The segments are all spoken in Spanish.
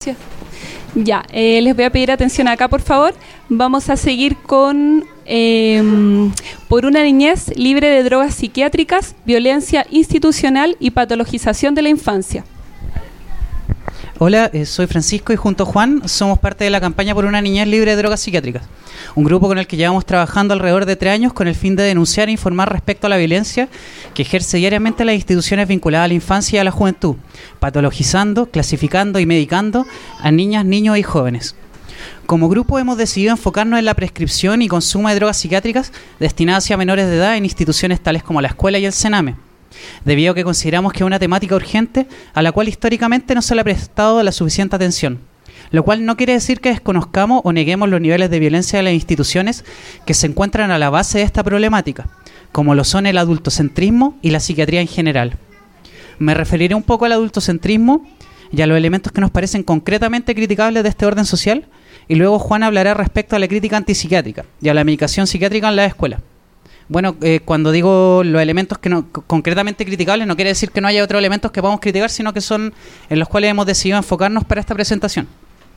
Gracias. Ya, les voy a pedir atención acá, por favor. Vamos a seguir con por una niñez libre de drogas psiquiátricas, violencia institucional y patologización de la infancia. Hola, soy Francisco y junto a Juan somos parte de la campaña por una niñez libre de drogas psiquiátricas, un grupo con el que llevamos trabajando alrededor de 3 años con el fin de denunciar e informar respecto a la violencia que ejerce diariamente las instituciones vinculadas a la infancia y a la juventud, patologizando, clasificando y medicando a niñas, niños y jóvenes. Como grupo hemos decidido enfocarnos en la prescripción y consumo de drogas psiquiátricas destinadas hacia menores de edad en instituciones tales como la escuela y el CENAME, debido a que consideramos que es una temática urgente a la cual históricamente no se le ha prestado la suficiente atención, lo cual no quiere decir que desconozcamos o neguemos los niveles de violencia de las instituciones que se encuentran a la base de esta problemática, como lo son el adultocentrismo y la psiquiatría en general. Me referiré un poco al adultocentrismo y a los elementos que nos parecen concretamente criticables de este orden social, y luego Juan hablará respecto a la crítica antipsiquiátrica y a la medicación psiquiátrica en la escuela. Bueno, cuando digo los elementos que no, concretamente criticables, no quiere decir que no haya otros elementos que podamos criticar, sino que son en los cuales hemos decidido enfocarnos para esta presentación.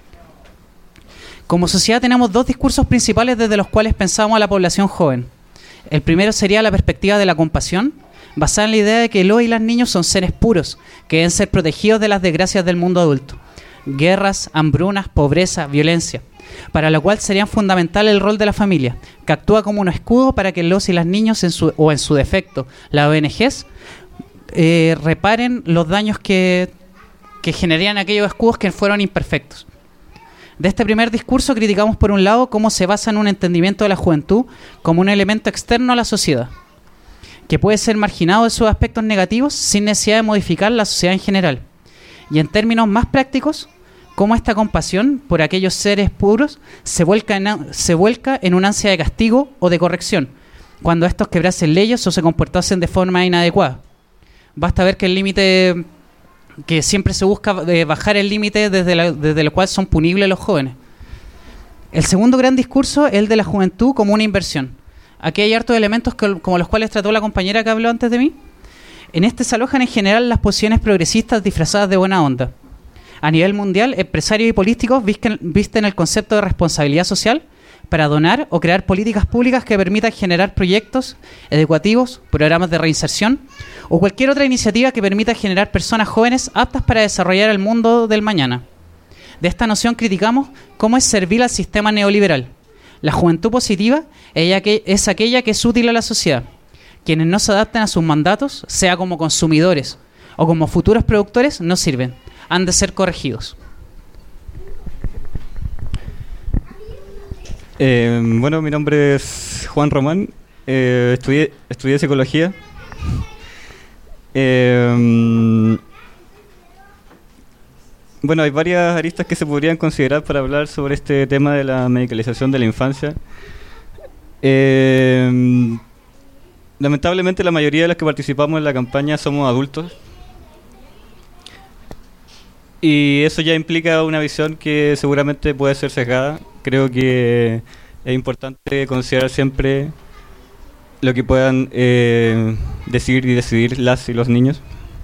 Como sociedad tenemos 2 discursos principales desde los cuales pensamos a la población joven. El primero sería la perspectiva de la compasión, basada en la idea de que los y las niños son seres puros, que deben ser protegidos de las desgracias del mundo adulto. Guerras, hambrunas, pobreza, violencia, para lo cual sería fundamental el rol de la familia, que actúa como un escudo para que los y las niños, en su defecto, las ONGs, reparen los daños que generarían aquellos escudos que fueron imperfectos. De este primer discurso criticamos por un lado cómo se basa en un entendimiento de la juventud como un elemento externo a la sociedad, que puede ser marginado de sus aspectos negativos sin necesidad de modificar la sociedad en general. Y en términos más prácticos, cómo esta compasión por aquellos seres puros se vuelca en un ansia de castigo o de corrección, cuando estos quebrasen leyes o se comportasen de forma inadecuada. Basta ver que el límite, que siempre se busca bajar el límite desde el cual son punibles los jóvenes. El segundo gran discurso es el de la juventud como una inversión. Aquí hay hartos elementos como los cuales trató la compañera que habló antes de mí. En este se alojan en general las posiciones progresistas disfrazadas de buena onda. A nivel mundial, empresarios y políticos visten el concepto de responsabilidad social para donar o crear políticas públicas que permitan generar proyectos educativos, programas de reinserción o cualquier otra iniciativa que permita generar personas jóvenes aptas para desarrollar el mundo del mañana. De esta noción criticamos cómo es servil al sistema neoliberal. La juventud positiva es aquella que es útil a la sociedad. Quienes no se adapten a sus mandatos, sea como consumidores o como futuros productores, no sirven. Han de ser corregidos. Bueno, mi nombre es Juan Román, estudié psicología. Bueno, hay varias aristas que se podrían considerar para hablar sobre este tema de la medicalización de la infancia. Lamentablemente la mayoría de los que participamos en la campaña somos adultos. Y eso ya implica una visión que seguramente puede ser sesgada. Creo que es importante considerar siempre lo que puedan decidir las y los niños.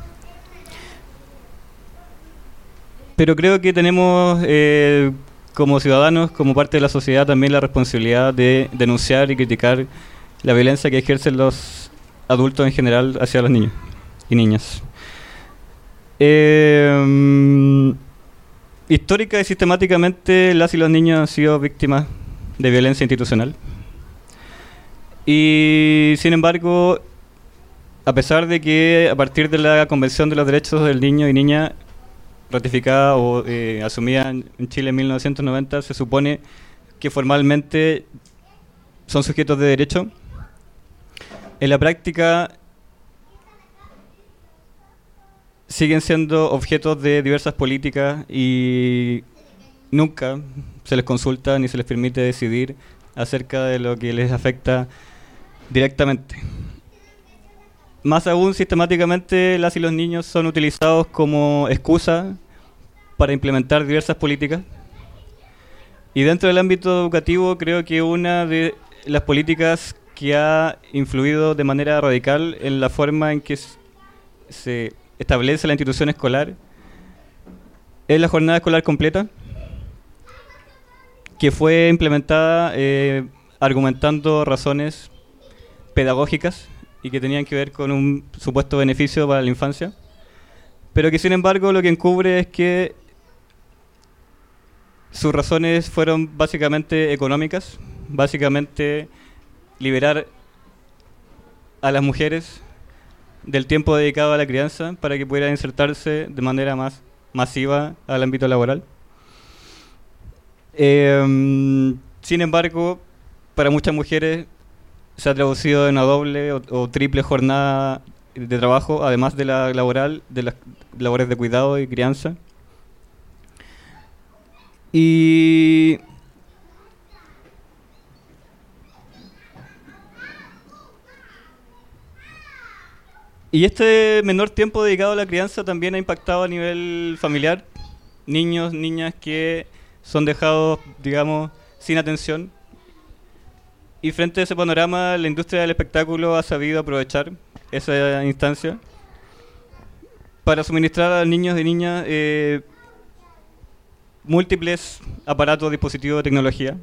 Pero creo que tenemos, como ciudadanos, como parte de la sociedad, también la responsabilidad de denunciar y criticar la violencia que ejercen los adultos en general hacia los niños y niñas. Histórica y sistemáticamente las y los niños han sido víctimas de violencia institucional. Y sin embargo, a pesar de que a partir de la Convención de los Derechos del Niño y Niña, ratificada o asumida en Chile en 1990, se supone que formalmente son sujetos de derecho, en la práctica siguen siendo objetos de diversas políticas y nunca se les consulta ni se les permite decidir acerca de lo que les afecta directamente. Más aún, sistemáticamente las y los niños son utilizados como excusa para implementar diversas políticas. Y dentro del ámbito educativo creo que una de las políticas que ha influido de manera radical en la forma en que se establece la institución escolar es la jornada escolar completa, que fue implementada argumentando razones pedagógicas y que tenían que ver con un supuesto beneficio para la infancia, pero que sin embargo lo que encubre es que sus razones fueron básicamente económicas, básicamente liberar a las mujeres del tiempo dedicado a la crianza para que pudieran insertarse de manera más masiva al ámbito laboral. Sin embargo, para muchas mujeres se ha traducido en una doble o triple jornada de trabajo, además de la laboral, de las labores de cuidado y crianza. Y este menor tiempo dedicado a la crianza también ha impactado a nivel familiar. Niños, niñas que son dejados, digamos, sin atención. Y frente a ese panorama, la industria del espectáculo ha sabido aprovechar esa instancia para suministrar a niños y niñas múltiples aparatos, dispositivos de tecnología,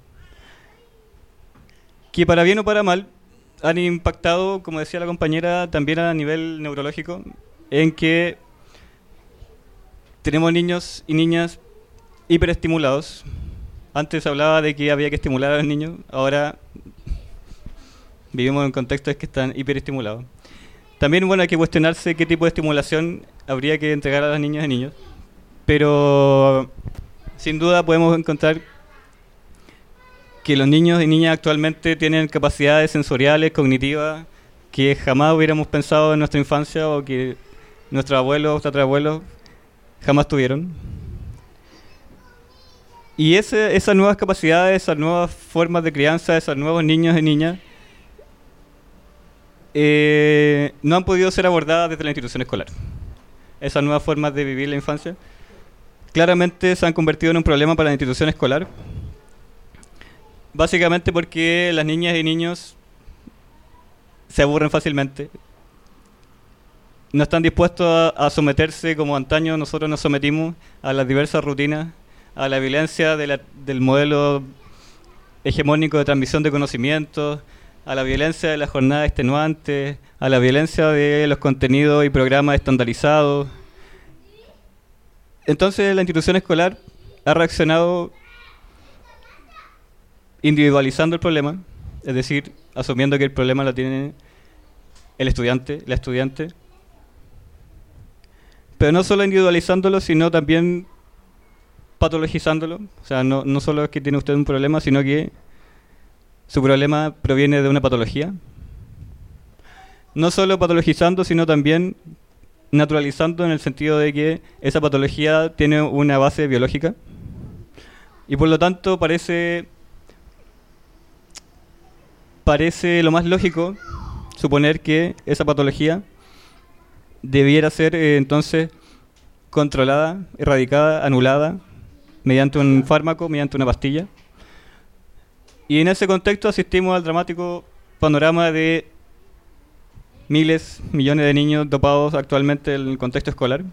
que para bien o para mal han impactado, como decía la compañera, también a nivel neurológico, en que tenemos niños y niñas hiperestimulados. Antes se hablaba de que había que estimular a los niños, ahora vivimos en contextos que están hiperestimulados. También, bueno, hay que cuestionarse qué tipo de estimulación habría que entregar a las niñas y niños, pero sin duda podemos encontrar que los niños y niñas actualmente tienen capacidades sensoriales, cognitivas, que jamás hubiéramos pensado en nuestra infancia o que nuestros abuelos o tatarabuelos jamás tuvieron. Y esas nuevas capacidades, esas nuevas formas de crianza, esos nuevos niños y niñas no han podido ser abordadas desde la institución escolar. Esas nuevas formas de vivir la infancia claramente se han convertido en un problema para la institución escolar, básicamente porque las niñas y niños se aburren fácilmente, no están dispuestos a someterse como antaño nosotros nos sometimos a las diversas rutinas, a la violencia del modelo hegemónico de transmisión de conocimientos, a la violencia de las jornadas extenuantes, a la violencia de los contenidos y programas estandarizados. Entonces la institución escolar ha reaccionado individualizando el problema, es decir, asumiendo que el problema lo tiene el estudiante, la estudiante, pero no solo individualizándolo, sino también patologizándolo. O sea, no solo es que tiene usted un problema, sino que su problema proviene de una patología. No solo patologizando, sino también naturalizando en el sentido de que esa patología tiene una base biológica y por lo tanto parece lo más lógico suponer que esa patología debiera ser entonces controlada, erradicada, anulada mediante un fármaco, mediante una pastilla. Y en ese contexto asistimos al dramático panorama de miles, millones de niños dopados actualmente en el contexto escolar,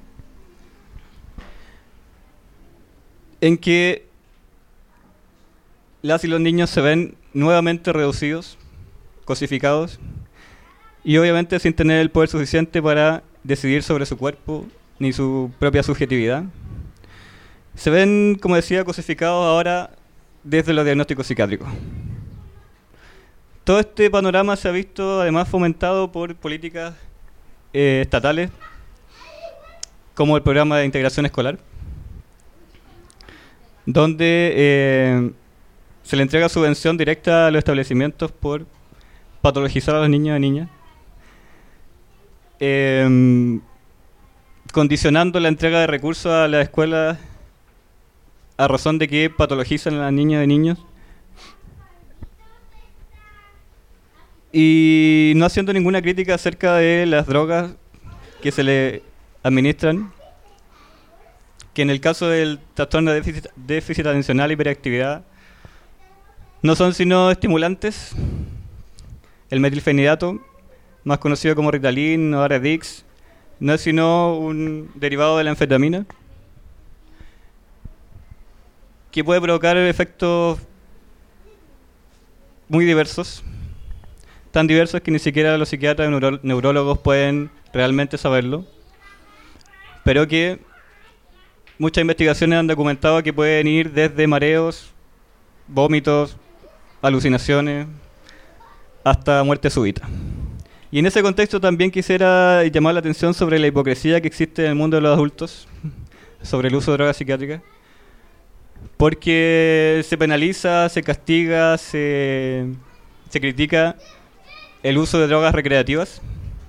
en que las y los niños se ven nuevamente reducidos, cosificados, y obviamente sin tener el poder suficiente para decidir sobre su cuerpo ni su propia subjetividad. Se ven, como decía, cosificados ahora desde los diagnósticos psiquiátricos. Todo este panorama se ha visto además fomentado por políticas estatales, como el programa de integración escolar, donde se le entrega subvención directa a los establecimientos por patologizar a los niños y niñas, condicionando la entrega de recursos a las escuelas a razón de que patologizan a las niñas y niños, y no haciendo ninguna crítica acerca de las drogas que se le administran, que en el caso del trastorno de déficit atencional y hiperactividad no son sino estimulantes. El metilfenidato, más conocido como Ritalin o Aradix, no es sino un derivado de la anfetamina, que puede provocar efectos muy diversos, tan diversos que ni siquiera los psiquiatras o neurólogos pueden realmente saberlo, pero que muchas investigaciones han documentado que pueden ir desde mareos, vómitos, alucinaciones, hasta muerte súbita. Y en ese contexto también quisiera llamar la atención sobre la hipocresía que existe en el mundo de los adultos sobre el uso de drogas psiquiátricas, porque se penaliza, se castiga, se critica el uso de drogas recreativas.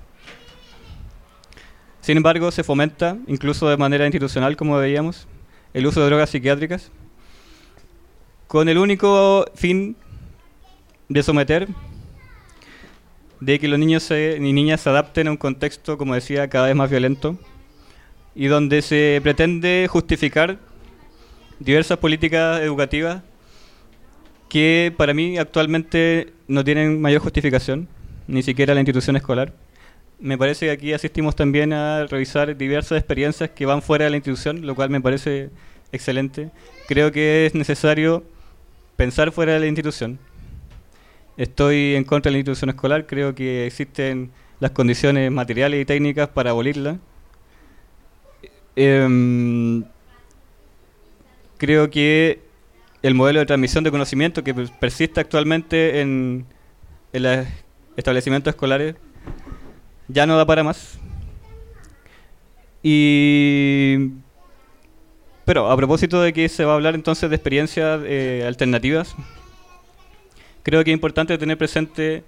Sin embargo, se fomenta, incluso de manera institucional, como veíamos, el uso de drogas psiquiátricas, con el único fin de someter, de que los niños y niñas se adapten a un contexto, como decía, cada vez más violento, y donde se pretende justificar diversas políticas educativas que para mí actualmente no tienen mayor justificación, ni siquiera la institución escolar. Me parece que aquí asistimos también a revisar diversas experiencias que van fuera de la institución, lo cual me parece excelente. Creo que es necesario pensar fuera de la institución. Estoy en contra de la institución escolar, creo que existen las condiciones materiales y técnicas para abolirla. Creo que el modelo de transmisión de conocimiento que persiste actualmente en los establecimientos escolares ya no da para más. Pero a propósito de que se va a hablar entonces de experiencias alternativas, creo que es importante tener presente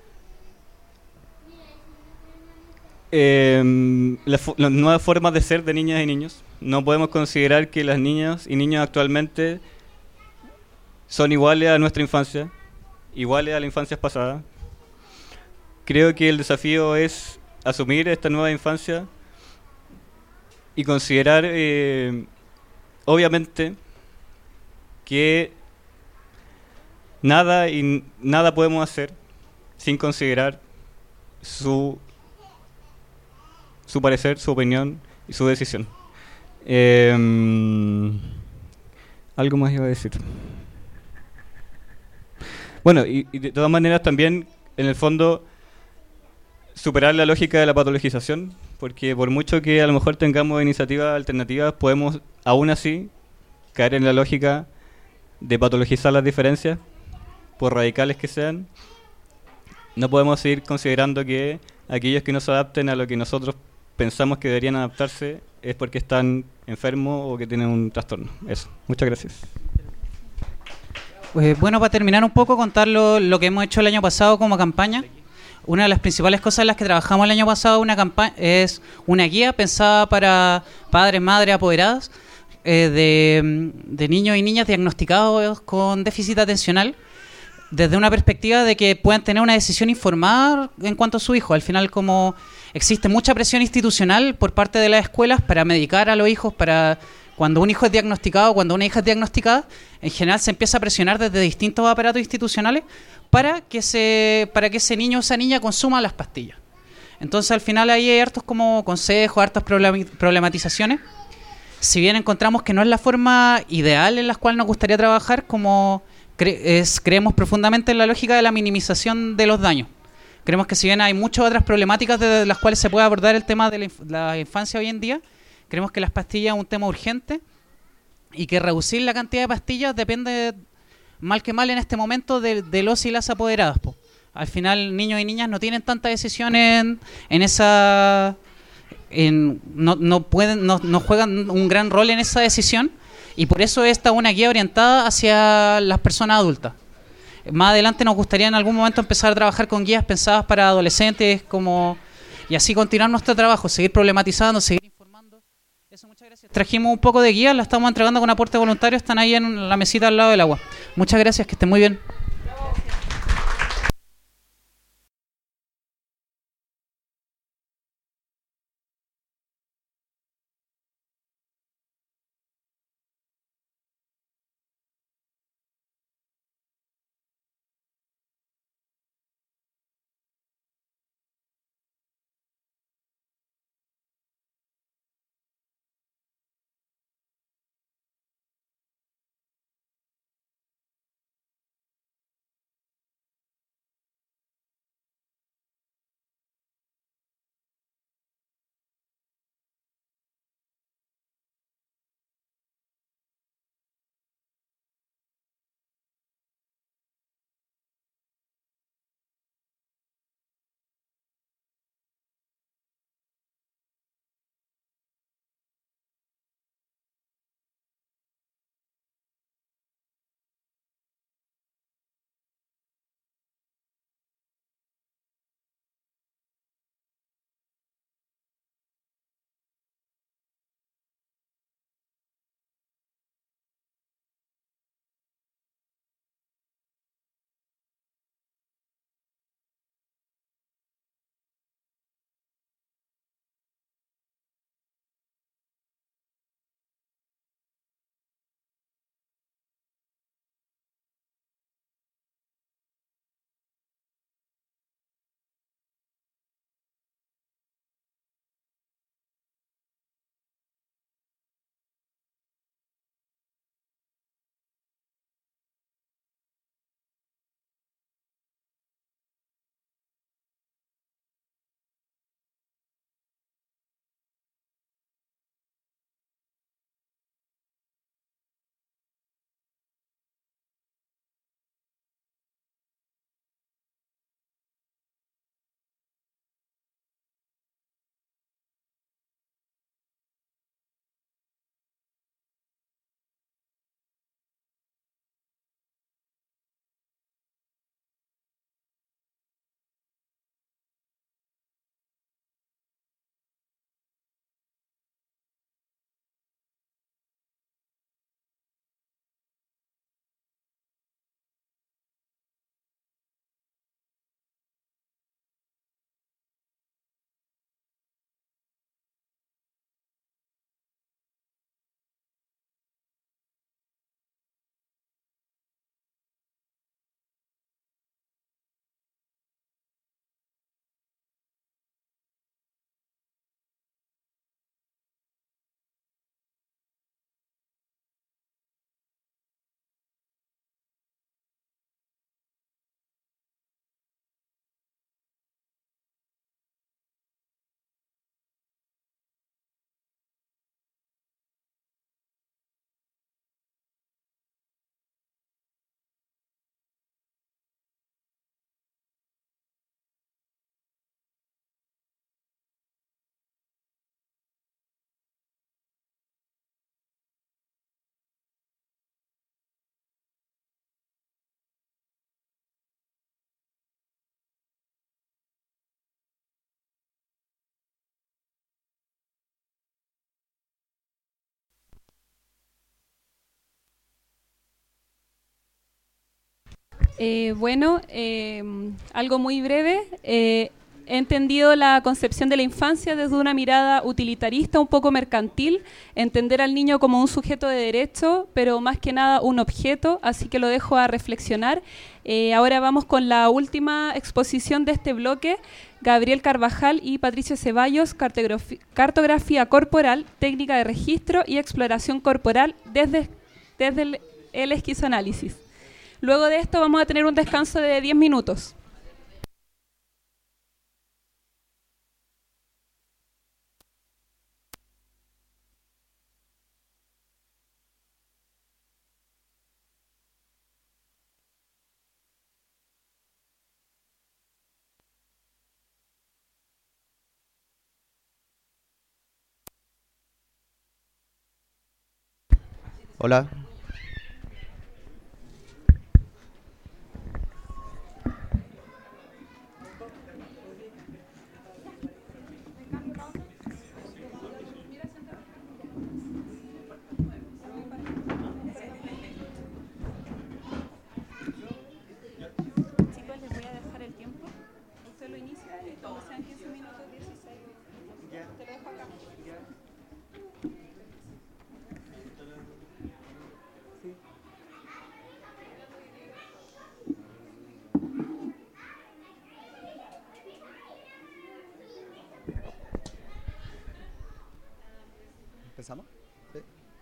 las nuevas formas de ser de niñas y niños. No podemos considerar que las niñas y niños actualmente son iguales a nuestra infancia, iguales a la infancia pasada. Creo que el desafío es asumir esta nueva infancia y considerar, obviamente, que nada podemos hacer sin considerar su parecer, su opinión y su decisión. Algo más iba a decir. Bueno, y de todas maneras también, en el fondo, superar la lógica de la patologización, porque por mucho que a lo mejor tengamos iniciativas alternativas, podemos aún así caer en la lógica de patologizar las diferencias, por radicales que sean. No podemos seguir considerando que aquellos que no se adapten a lo que nosotros pensamos que deberían adaptarse es porque están enfermos o que tienen un trastorno. Eso. Muchas gracias. Bueno, para terminar un poco, contar lo que hemos hecho el año pasado como campaña. Una de las principales cosas en las que trabajamos el año pasado es una guía pensada para padres, madres, apoderadas de niños y niñas diagnosticados con déficit atencional, desde una perspectiva de que puedan tener una decisión informada en cuanto a su hijo. Al final, como existe mucha presión institucional por parte de las escuelas para medicar a los hijos, para cuando un hijo es diagnosticado, cuando una hija es diagnosticada, en general se empieza a presionar desde distintos aparatos institucionales para que ese niño o esa niña consuma las pastillas. Entonces, al final ahí hay hartos como consejos, hartas problematizaciones. Si bien encontramos que no es la forma ideal en la cual nos gustaría trabajar, como creemos profundamente en la lógica de la minimización de los daños. Creemos que si bien hay muchas otras problemáticas de las cuales se puede abordar el tema de la infancia hoy en día, creemos que las pastillas es un tema urgente y que reducir la cantidad de pastillas depende, mal que mal en este momento, de los y las apoderadas. Al final, niños y niñas no tienen tanta decisión en esa... no juegan un gran rol en esa decisión, y por eso esta es una guía orientada hacia las personas adultas. Más adelante nos gustaría en algún momento empezar a trabajar con guías pensadas para adolescentes, y así continuar nuestro trabajo, seguir problematizando, seguir informando. Eso, muchas gracias. Trajimos un poco de guías, la estamos entregando con aporte voluntario, están ahí en la mesita al lado del agua. Muchas gracias, que estén muy bien. Algo muy breve. He entendido la concepción de la infancia desde una mirada utilitarista, un poco mercantil, entender al niño como un sujeto de derecho, pero más que nada un objeto, así que lo dejo a reflexionar. Ahora vamos con la última exposición de este bloque, Gabriel Carvajal y Patricio Ceballos, cartografía corporal, técnica de registro y exploración corporal desde el esquizoanálisis. Luego de esto vamos a tener un descanso de 10 minutos. Hola. Chicos, les voy a dejar el tiempo. Usted lo inicia y cuando sean 15 minutos, 16. Te lo dejo acá. ¿Empezamos? Sí.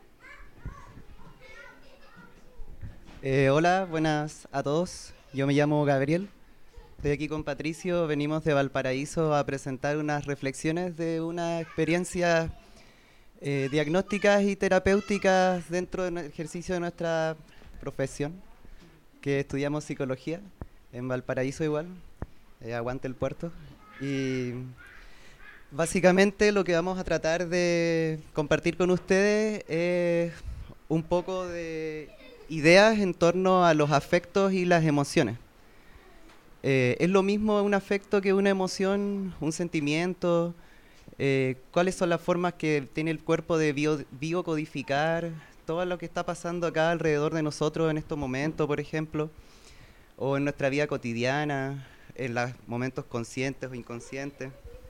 Hola, buenas a todos. Yo me llamo Gabriel. Estoy aquí con Patricio. Venimos de Valparaíso a presentar unas reflexiones de una experiencia diagnósticas y terapéuticas dentro del ejercicio de nuestra profesión, que estudiamos psicología en Valparaíso igual. Aguante el puerto. Y básicamente lo que vamos a tratar de compartir con ustedes es un poco de ideas en torno a los afectos y las emociones. ¿Es lo mismo un afecto que una emoción, un sentimiento? ¿Cuáles son las formas que tiene el cuerpo de biocodificar todo lo que está pasando acá alrededor de nosotros en estos momentos, por ejemplo, o en nuestra vida cotidiana, en los momentos conscientes o inconscientes?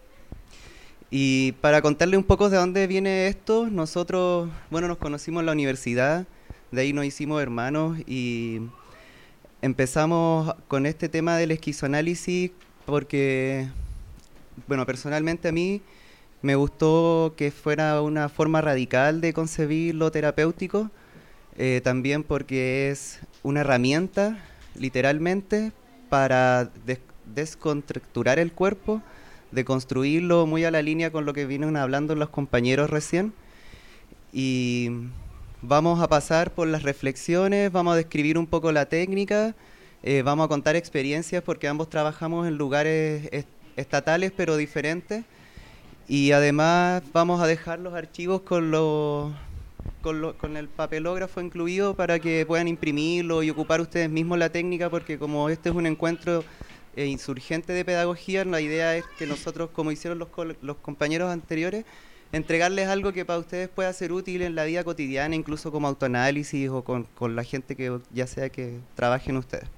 Y para contarle un poco de dónde viene esto, nosotros, nos conocimos en la universidad, de ahí nos hicimos hermanos y empezamos con este tema del esquizoanálisis porque, personalmente a mí me gustó que fuera una forma radical de concebir lo terapéutico, también porque es una herramienta, literalmente, para descontracturar el cuerpo, de construirlo muy a la línea con lo que vienen hablando los compañeros recién. Y vamos a pasar por las reflexiones, vamos a describir un poco la técnica, vamos a contar experiencias porque ambos trabajamos en lugares estatales pero diferentes, y además vamos a dejar los archivos con el papelógrafo incluido para que puedan imprimirlo y ocupar ustedes mismos la técnica, porque como este es un encuentro insurgente de pedagogía, la idea es que nosotros, como hicieron los compañeros anteriores, entregarles algo que para ustedes pueda ser útil en la vida cotidiana, incluso como autoanálisis o con la gente que ya sea que trabajen ustedes.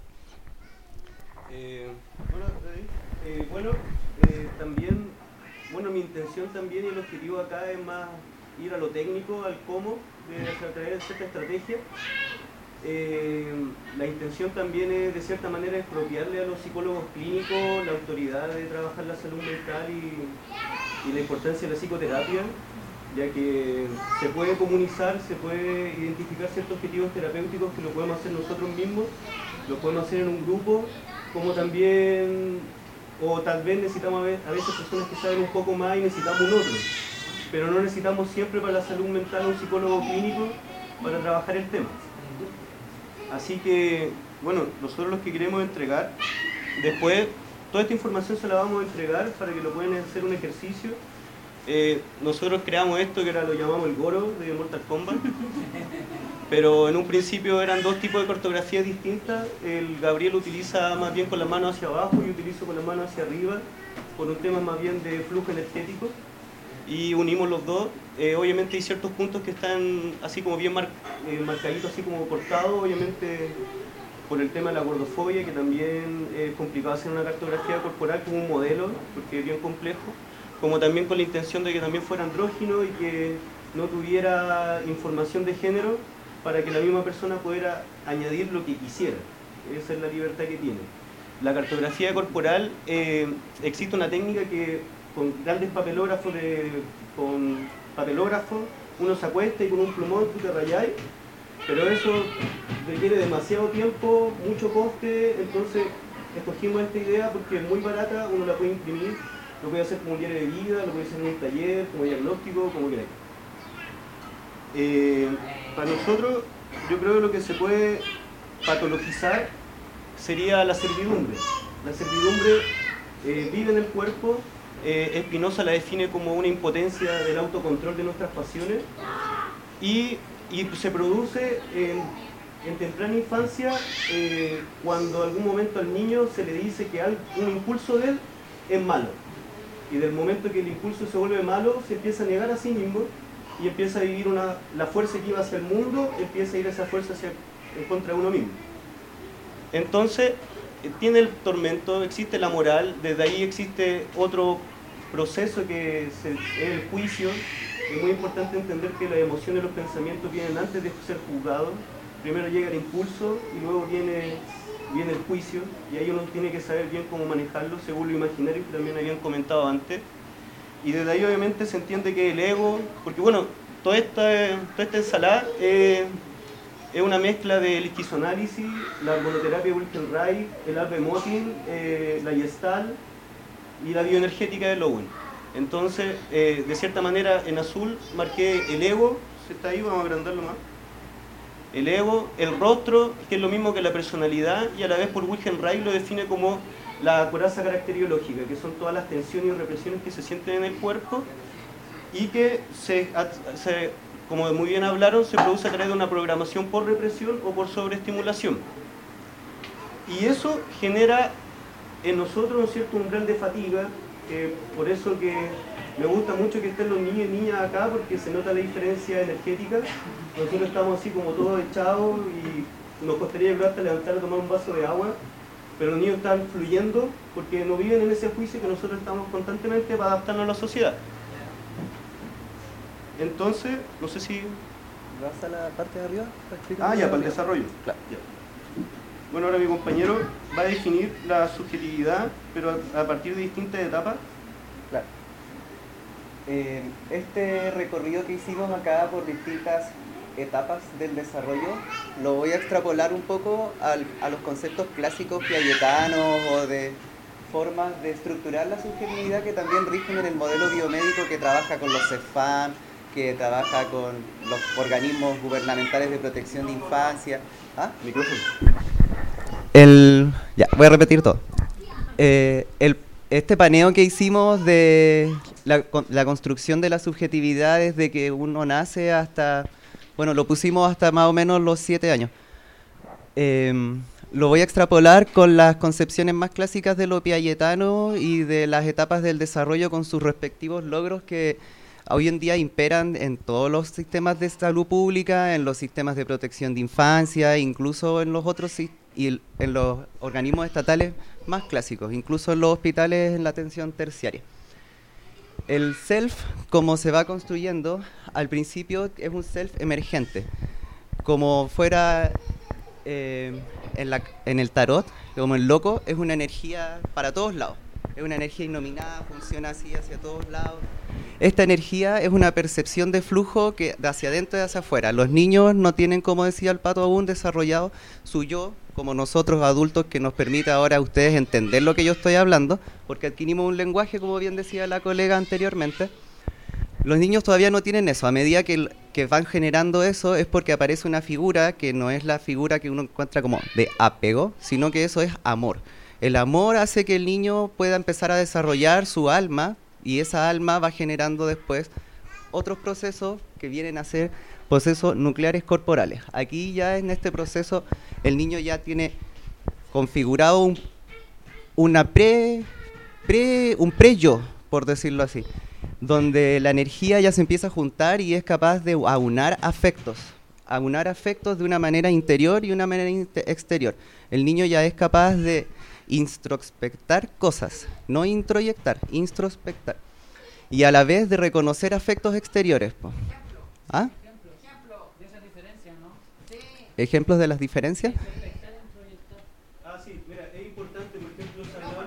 También, mi intención también y el objetivo acá es más ir a lo técnico, al cómo, de traer cierta estrategia. La intención también es, de cierta manera, expropiarle a los psicólogos clínicos la autoridad de trabajar la salud mental y la importancia de la psicoterapia, ya que se puede comunizar, se puede identificar ciertos objetivos terapéuticos que lo podemos hacer nosotros mismos, lo podemos hacer en un grupo, como también, o tal vez necesitamos a veces personas que saben un poco más y necesitamos un otro, pero no necesitamos siempre para la salud mental un psicólogo clínico para trabajar el tema. Así que, nosotros los que queremos entregar, después toda esta información se la vamos a entregar para que lo puedan hacer un ejercicio. Nosotros creamos esto que ahora lo llamamos el Goro de Mortal Kombat, pero en un principio eran dos tipos de cartografías distintas. El Gabriel utiliza más bien con las manos hacia abajo y yo utilizo con las manos hacia arriba, por un tema más bien de flujo energético, y unimos los dos. Obviamente hay ciertos puntos que están así como bien marcaditos, así como cortados, obviamente por el tema de la gordofobia, que también es complicado hacer una cartografía corporal como un modelo, porque es bien complejo, como también con la intención de que también fuera andrógino y que no tuviera información de género para que la misma persona pudiera añadir lo que quisiera. Esa es la libertad que tiene. La cartografía corporal, existe una técnica que con grandes papelógrafos, uno se acuesta y con un plumón tú te rayáis, pero eso requiere demasiado tiempo, mucho coste, entonces escogimos esta idea porque es muy barata, uno la puede imprimir, lo puede hacer como un diario de vida, lo puede hacer en un taller, como diagnóstico, como queráis. Para nosotros, yo creo que lo que se puede patologizar sería la servidumbre. La servidumbre vive en el cuerpo, Spinoza la define como una impotencia del autocontrol de nuestras pasiones y se produce en temprana infancia cuando en algún momento al niño se le dice que un impulso de él es malo. Y del momento que el impulso se vuelve malo, se empieza a negar a sí mismo y empieza a vivir la fuerza que iba hacia el mundo, empieza a ir esa fuerza en contra de uno mismo. Entonces, tiene el tormento, existe la moral, desde ahí existe otro proceso que es el juicio. Es muy importante entender que las emociones y los pensamientos vienen antes de ser juzgados. Primero llega el impulso y luego viene el juicio, y ahí uno tiene que saber bien cómo manejarlo según lo imaginario que también habían comentado antes. Y desde ahí obviamente se entiende que el ego, porque bueno, toda esta ensalada es una mezcla del esquizoanálisis, la hormonoterapia de Wilhelm Reich, el Albe-Motin, la Gestalt y la bioenergética de Lowen. Entonces, de cierta manera, en azul marqué el ego, ¿se está ahí? Vamos a agrandarlo más. El ego, el rostro, que es lo mismo que la personalidad, y a la vez por Wilhelm Reich lo define como la coraza caracteriológica, que son todas las tensiones y represiones que se sienten en el cuerpo y que como muy bien hablaron, se produce a través de una programación por represión o por sobreestimulación. Y eso genera en nosotros, ¿no es cierto?, un umbral de fatiga, por eso que me gusta mucho que estén los niños y niñas acá, porque se nota la diferencia energética. Nosotros estamos así como todos echados y nos costaría hasta levantar a tomar un vaso de agua, pero los niños están fluyendo porque no viven en ese juicio que nosotros estamos constantemente para adaptarnos a la sociedad. Entonces, no sé si... ¿Vas a la parte de arriba? Para el desarrollo. Claro. Ya. Bueno, ahora mi compañero va a definir la subjetividad, pero a partir de distintas etapas. Claro. Este recorrido que hicimos acá por distintas etapas del desarrollo lo voy a extrapolar un poco a los conceptos clásicos piagetanos o de formas de estructurar la subjetividad que también rigen en el modelo biomédico que trabaja con los CEFAM, que trabaja con los organismos gubernamentales de protección de infancia. Micrófono. Ya, voy a repetir todo. Este paneo que hicimos de la construcción de la subjetividad desde que uno nace hasta, bueno, lo pusimos hasta más o menos los 7 años. Lo voy a extrapolar con las concepciones más clásicas de lo piagetano y de las etapas del desarrollo con sus respectivos logros que hoy en día imperan en todos los sistemas de salud pública, en los sistemas de protección de infancia, incluso en los otros y en los organismos estatales más clásicos, incluso en los hospitales en la atención terciaria. El self, como se va construyendo, al principio es un self emergente, como fuera en el tarot, como el loco, es una energía para todos lados. Es una energía innominada, funciona así hacia todos lados. Esta energía es una percepción de flujo que de hacia adentro y hacia afuera. Los niños no tienen, como decía el Pato, aún desarrollado su yo, como nosotros adultos, que nos permite ahora a ustedes entender lo que yo estoy hablando, porque adquirimos un lenguaje, como bien decía la colega anteriormente. Los niños todavía no tienen eso. A medida que van generando eso es porque aparece una figura que no es la figura que uno encuentra como de apego, sino que eso es amor. El amor hace que el niño pueda empezar a desarrollar su alma y esa alma va generando después otros procesos que vienen a ser procesos nucleares corporales. Aquí ya en este proceso el niño ya tiene configurado un pre-yo, por decirlo así, donde la energía ya se empieza a juntar y es capaz de aunar afectos. aunar afectos de una manera interior y una manera exterior. El niño ya es capaz de introspectar cosas, no introyectar, introspectar. Y a la vez de reconocer afectos exteriores. ¿Ah? ¿Ejemplos de las diferencias? Sí, mira, es importante, por ejemplo,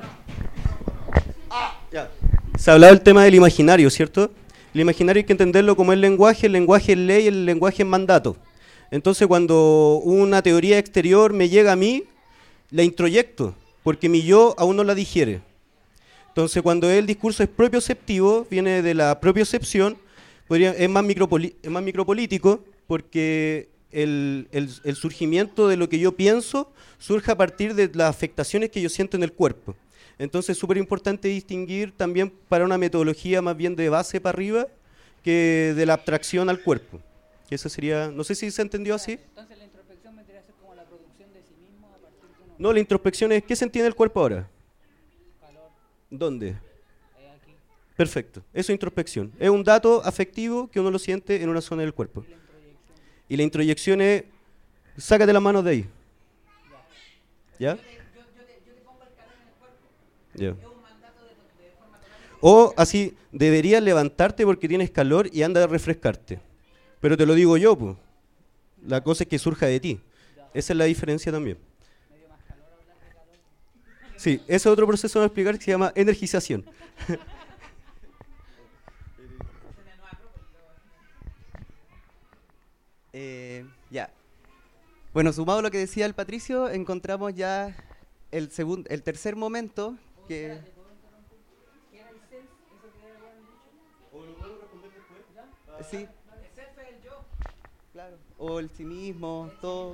se ha hablado del tema del imaginario, ¿cierto? El imaginario hay que entenderlo como el lenguaje es ley, el lenguaje es mandato. Entonces, cuando una teoría exterior me llega a mí, la introyecto, porque mi yo aún no la digiere. Entonces, cuando el discurso es propioceptivo, viene de la propiocepción, es más micropolítico, porque el surgimiento de lo que yo pienso surge a partir de las afectaciones que yo siento en el cuerpo. Entonces es súper importante distinguir también para una metodología más bien de base para arriba que de la abstracción al cuerpo. Que eso sería, no sé si se entendió así. Entonces la introspección vendría a ser como la producción de sí mismo a partir de uno. No, la introspección es, ¿qué se entiende el cuerpo ahora? Calor. ¿Dónde? Aquí. Perfecto, eso es introspección. Es un dato afectivo que uno lo siente en una zona del cuerpo. Y la introyección es, sácate las manos de ahí. ¿Ya? Yeah. O así, deberías levantarte porque tienes calor y anda a refrescarte. Pero te lo digo yo, pues. La cosa es que surja de ti. Esa es la diferencia también. Sí, ese es otro proceso de explicar que se llama energización. Ya. Bueno, sumado a lo que decía el Patricio, encontramos ya el tercer momento que... Sí. El self es el yo. Claro. O el sí mismo, todo.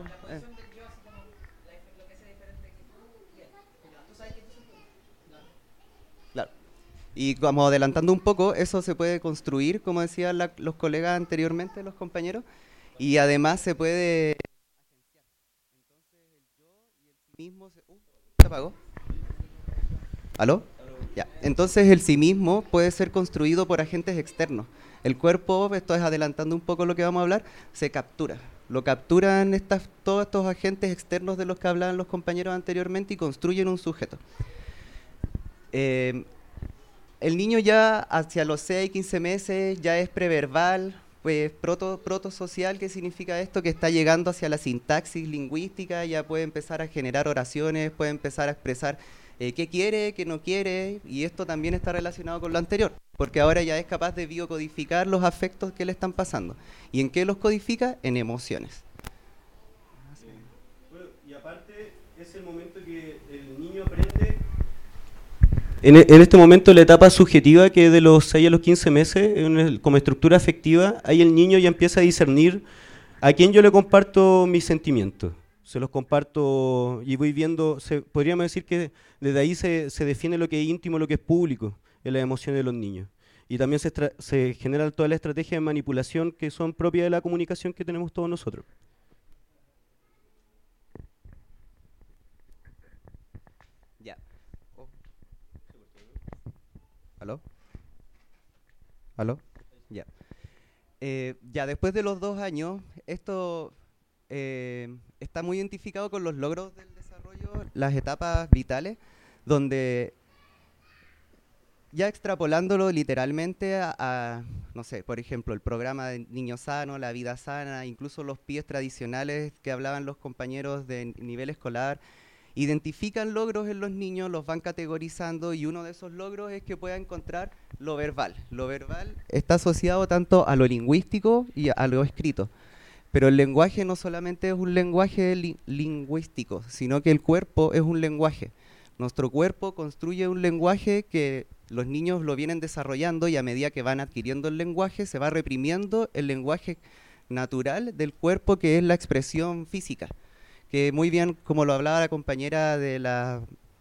Claro. Y como adelantando un poco, eso se puede construir, como decían los colegas anteriormente, los compañeros, y además se puede agenciar. Entonces el yo y el sí mismo se apagó. ¿Aló? Ya. Entonces el sí mismo puede ser construido por agentes externos. El cuerpo, esto es adelantando un poco lo que vamos a hablar, se captura. Lo capturan todos estos agentes externos de los que hablaban los compañeros anteriormente y construyen un sujeto. El niño ya hacia los 6, 15 meses ya es preverbal, pues protosocial. ¿Qué significa esto? Que está llegando hacia la sintaxis lingüística, ya puede empezar a generar oraciones, puede empezar a expresar qué quiere, qué no quiere, y esto también está relacionado con lo anterior, porque ahora ya es capaz de biocodificar los afectos que le están pasando. ¿Y en qué los codifica? En emociones. Bueno, y aparte es el momento que el niño aprende. En este momento la etapa subjetiva, que de los 6 a los 15 meses, como estructura afectiva, ahí el niño ya empieza a discernir a quién yo le comparto mis sentimientos. Se los comparto y voy viendo, podríamos decir que desde ahí se define lo que es íntimo, lo que es público en las emociones de los niños. Y también se genera toda la estrategia de manipulación que son propias de la comunicación que tenemos todos nosotros. Ya. ¿Aló? ¿Aló? Ya. Ya después de los 2 años, esto está muy identificado con los logros del desarrollo, las etapas vitales, donde ya extrapolándolo literalmente no sé, por ejemplo, el programa de Niño Sano, la vida sana, incluso los PIEs tradicionales que hablaban los compañeros de nivel escolar, identifican logros en los niños, los van categorizando, y uno de esos logros es que pueda encontrar lo verbal. Lo verbal está asociado tanto a lo lingüístico y a lo escrito. Pero el lenguaje no solamente es un lenguaje lingüístico, sino que el cuerpo es un lenguaje. Nuestro cuerpo construye un lenguaje que los niños lo vienen desarrollando, y a medida que van adquiriendo el lenguaje, se va reprimiendo el lenguaje natural del cuerpo, que es la expresión física. Que muy bien, como lo hablaba la compañera de la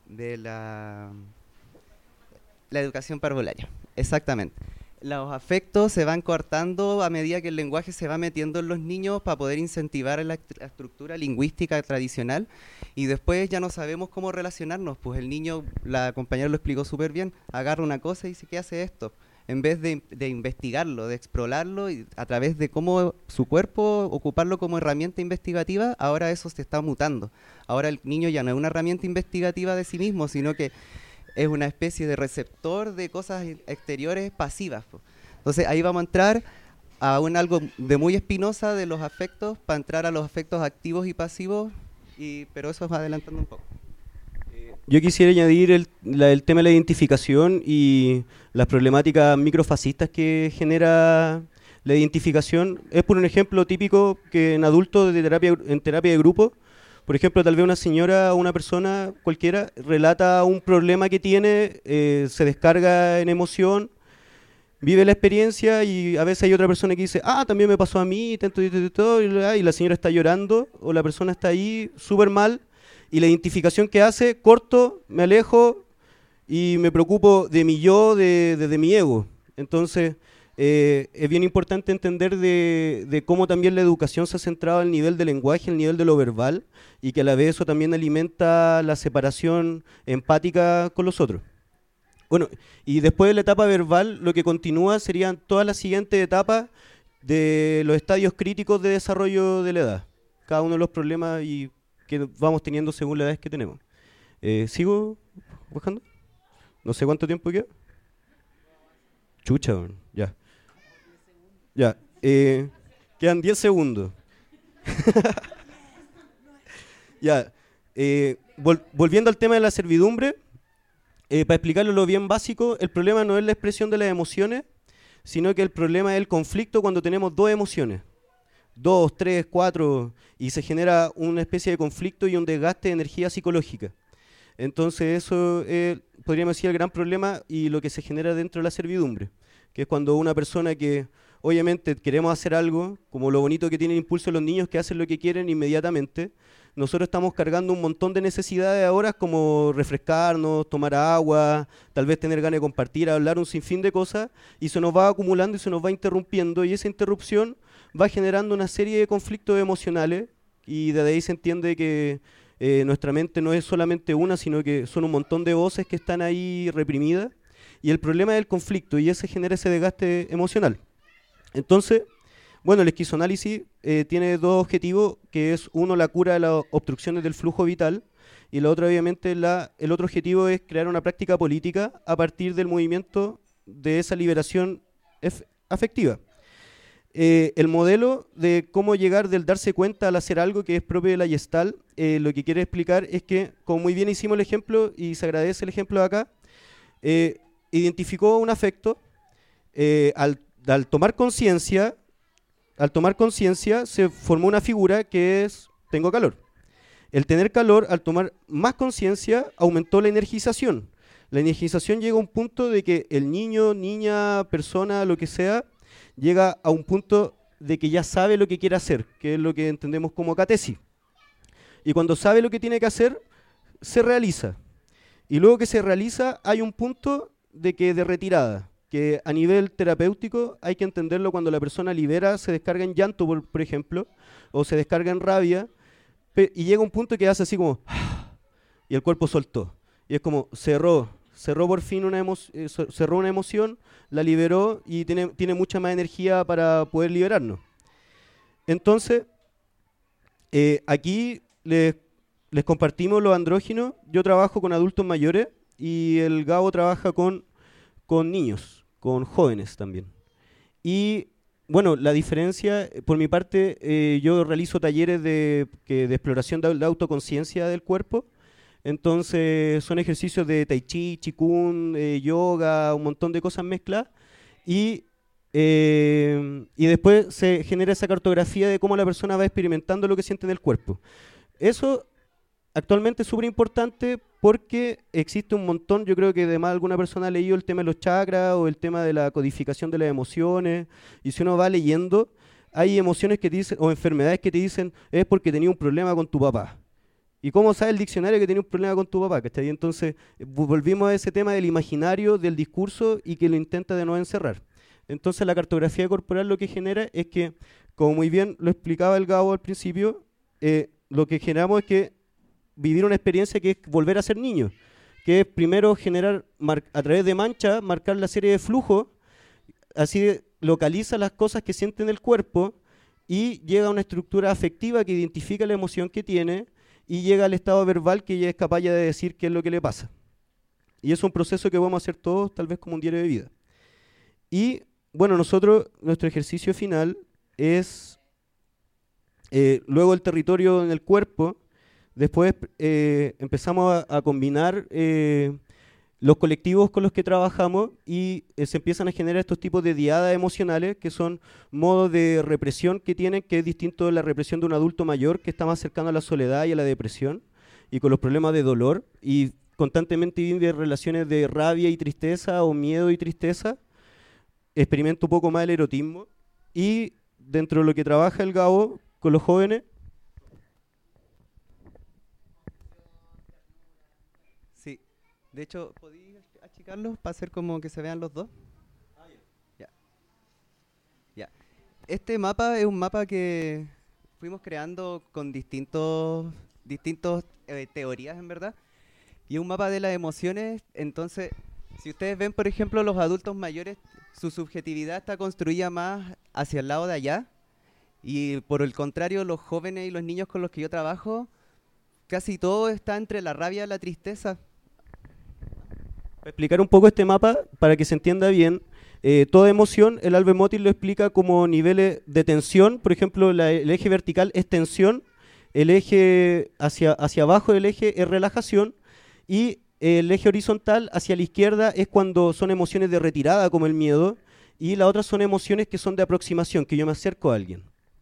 educación parvularia. Exactamente. Los afectos se van cortando a medida que el lenguaje se va metiendo en los niños para poder incentivar la estructura lingüística tradicional, y después ya no sabemos cómo relacionarnos. Pues el niño, la compañera lo explicó súper bien, agarra una cosa y dice, ¿qué hace esto? en vez de investigarlo, de explorarlo y a través de cómo su cuerpo, ocuparlo como herramienta investigativa, ahora eso se está mutando. Ahora el niño ya no es una herramienta investigativa de sí mismo, sino que es una especie de receptor de cosas exteriores pasivas. Entonces ahí vamos a entrar a algo de muy Spinoza de los afectos, para entrar a los afectos activos y pasivos, pero eso va adelantando un poco. Yo quisiera añadir el tema de la identificación y las problemáticas microfascistas que genera la identificación. Es por un ejemplo típico que en adultos en terapia de grupo, por ejemplo, tal vez una señora o una persona cualquiera relata un problema que tiene, se descarga en emoción, vive la experiencia y a veces hay otra persona que dice, también me pasó a mí, y la señora está llorando o la persona está ahí súper mal. Y la identificación que hace, corto, me alejo y me preocupo de mi yo, de mi ego. Entonces, es bien importante entender de cómo también la educación se ha centrado al nivel del lenguaje, al nivel de lo verbal, y que a la vez eso también alimenta la separación empática con los otros. Bueno, y después de la etapa verbal, lo que continúa serían todas las siguientes etapas de los estadios críticos de desarrollo de la edad. Cada uno de los problemas que vamos teniendo según la edad que tenemos. ¿Sigo bajando? No sé cuánto tiempo queda. Chucha, bueno, ya. Ya, quedan 10 segundos. Ya, volviendo al tema de la servidumbre, para explicarlo lo bien básico, el problema no es la expresión de las emociones, sino que el problema es el conflicto cuando tenemos dos emociones. 2, 3, 4, y se genera una especie de conflicto y un desgaste de energía psicológica. Entonces eso podríamos decir el gran problema y lo que se genera dentro de la servidumbre, que es cuando una persona que obviamente queremos hacer algo, como lo bonito que tienen impulso los niños que hacen lo que quieren inmediatamente, nosotros estamos cargando un montón de necesidades ahora como refrescarnos, tomar agua, tal vez tener ganas de compartir, hablar, un sinfín de cosas, y se nos va acumulando y se nos va interrumpiendo, y esa interrupción va generando una serie de conflictos emocionales, y desde ahí se entiende que nuestra mente no es solamente una, sino que son un montón de voces que están ahí reprimidas, y el problema es el conflicto, y ese genera ese desgaste emocional. Entonces, bueno, el esquizoanálisis tiene dos objetivos, que es uno, la cura de las obstrucciones del flujo vital, y la otra, obviamente, el otro objetivo es crear una práctica política a partir del movimiento de esa liberación afectiva. El modelo de cómo llegar del darse cuenta al hacer algo, que es propio de la Gestalt, lo que quiere explicar es que, como muy bien hicimos el ejemplo, y se agradece el ejemplo de acá, identificó un afecto, al tomar conciencia se formó una figura que es tengo calor. El tener calor, al tomar más conciencia, aumentó la energización. La energización llega a un punto de que el niño, niña, persona, lo que sea, llega a un punto de que ya sabe lo que quiere hacer, que es lo que entendemos como catesis. Y cuando sabe lo que tiene que hacer, se realiza. Y luego que se realiza, hay un punto de retirada, que a nivel terapéutico hay que entenderlo cuando la persona libera, se descarga en llanto, por ejemplo, o se descarga en rabia, y llega un punto que hace así como, y el cuerpo soltó. Y es como, cerró por fin cerró una emoción, la liberó y tiene mucha más energía para poder liberarnos. Entonces, aquí les compartimos los andrógenos. Yo trabajo con adultos mayores y el Gabo trabaja con niños, con jóvenes también. Y bueno, la diferencia, por mi parte, yo realizo talleres de exploración de la autoconciencia del cuerpo. Entonces son ejercicios de tai chi, qigong, yoga, un montón de cosas mezcladas. Y después se genera esa cartografía de cómo la persona va experimentando lo que siente en el cuerpo. Eso actualmente es súper importante porque existe un montón, yo creo que además alguna persona ha leído el tema de los chakras o el tema de la codificación de las emociones, y si uno va leyendo, hay emociones que te dicen, o enfermedades que te dicen, es porque tenía un problema con tu papá. ¿Y cómo sabe el diccionario que tenía un problema con tu papá? ¿Cachai? Entonces volvimos a ese tema del imaginario, del discurso, y que lo intenta de no encerrar. Entonces la cartografía corporal lo que genera es que, como muy bien lo explicaba el Gabo al principio, lo que generamos es que vivir una experiencia que es volver a ser niño, que es primero generar, a través de mancha, marcar la serie de flujos así localiza las cosas que siente en el cuerpo y llega a una estructura afectiva que identifica la emoción que tiene y llega al estado verbal que ya es capaz ya de decir qué es lo que le pasa. Y es un proceso que vamos a hacer todos, tal vez como un diario de vida. Y bueno, nuestro ejercicio final es luego el territorio en el cuerpo. Después empezamos a combinar los colectivos con los que trabajamos y se empiezan a generar estos tipos de diadas emocionales que son modos de represión que tienen, que es distinto de la represión de un adulto mayor que está más cercano a la soledad y a la depresión y con los problemas de dolor y constantemente vive relaciones de rabia y tristeza o miedo y tristeza. Experimenta un poco más el erotismo y dentro de lo que trabaja el Gabo con los jóvenes. Sí, de hecho, ¿podéis achicarlos para hacer como que se vean los dos? Ya. Ya. Este mapa es un mapa que fuimos creando con distintos teorías, en verdad. Y es un mapa de las emociones. Entonces, si ustedes ven, por ejemplo, los adultos mayores, su subjetividad está construida más hacia el lado de allá. Y por el contrario, los jóvenes y los niños con los que yo trabajo, casi todo está entre la rabia y la tristeza. Para explicar un poco este mapa, para que se entienda bien, toda emoción, el Albert Motin lo explica como niveles de tensión. Por ejemplo, el eje vertical es tensión, el eje hacia abajo del eje es relajación, y el eje horizontal hacia la izquierda es cuando son emociones de retirada, como el miedo, y las otras son emociones que son de aproximación, que yo me acerco a alguien.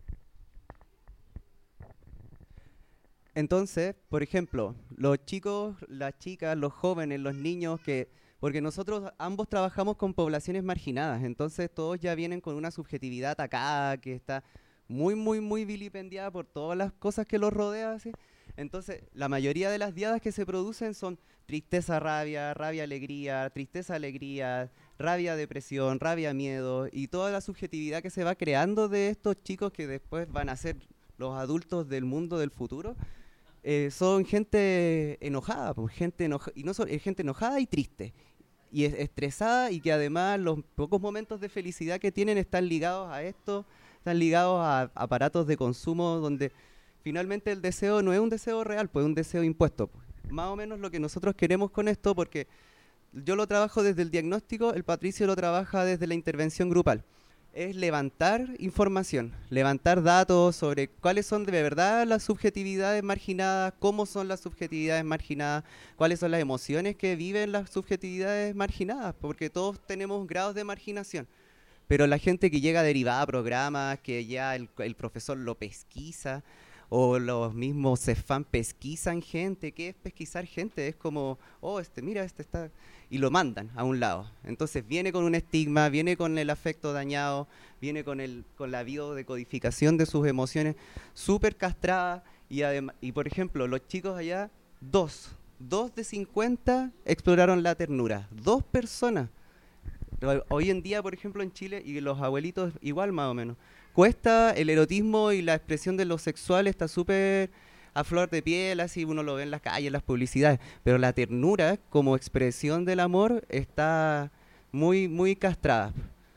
Entonces, por ejemplo, los chicos, las chicas, los jóvenes, los niños, porque nosotros ambos trabajamos con poblaciones marginadas, entonces todos ya vienen con una subjetividad atacada que está muy, muy, muy vilipendiada por todas las cosas que los rodean, ¿sí? Entonces, la mayoría de las diadas que se producen son tristeza, rabia, rabia, alegría, tristeza, alegría, rabia, depresión, rabia, miedo, y toda la subjetividad que se va creando de estos chicos que después van a ser los adultos del mundo del futuro. Son gente enojada, y no son, es gente enojada y triste, y estresada, y que además los pocos momentos de felicidad que tienen están ligados a esto, están ligados a aparatos de consumo donde finalmente el deseo no es un deseo real, pues es un deseo impuesto. Más o menos lo que nosotros queremos con esto, porque yo lo trabajo desde el diagnóstico, el Patricio lo trabaja desde la intervención grupal. Es levantar información, levantar datos sobre cuáles son de verdad las subjetividades marginadas, cómo son las subjetividades marginadas, cuáles son las emociones que viven las subjetividades marginadas, porque todos tenemos grados de marginación. Pero la gente que llega derivada a programas, que ya el profesor lo pesquisa, o los mismos CEFAM pesquisan gente. ¿Qué es pesquisar gente? Es como, mira, está... Y lo mandan a un lado. Entonces viene con un estigma, viene con el afecto dañado, viene con la biodecodificación de sus emociones súper castrada. Y por ejemplo, los chicos allá, dos de 50 exploraron la ternura. 2 personas. Hoy en día, por ejemplo, en Chile, y los abuelitos igual más o menos, cuesta el erotismo y la expresión de lo sexual está súper a flor de piel, así uno lo ve en las calles, en las publicidades, pero la ternura como expresión del amor está muy, muy castrada.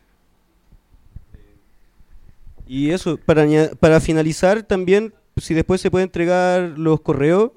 Y eso, para finalizar también, si después se puede entregar los correos,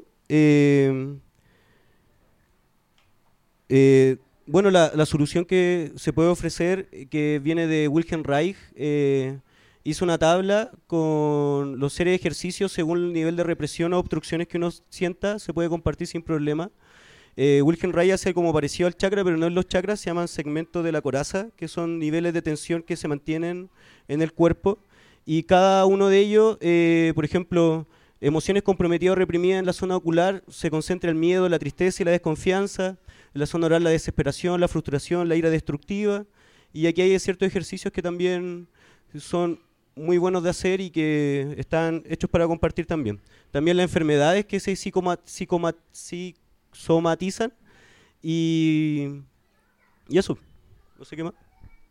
bueno, la solución que se puede ofrecer, que viene de Wilhelm Reich, hizo una tabla con los series de ejercicios según el nivel de represión o obstrucciones que uno sienta, se puede compartir sin problema. Wilhelm Reich hace como parecido al chakra, pero no es los chakras, se llaman segmentos de la coraza, que son niveles de tensión que se mantienen en el cuerpo, y cada uno de ellos, por ejemplo, emociones comprometidas o reprimidas en la zona ocular, se concentra el miedo, la tristeza y la desconfianza. En la zona oral, la desesperación, la frustración, la ira destructiva. Y aquí hay ciertos ejercicios que también son muy buenos de hacer y que están hechos para compartir también. También las enfermedades que se psicosomatizan y eso. No sé qué más.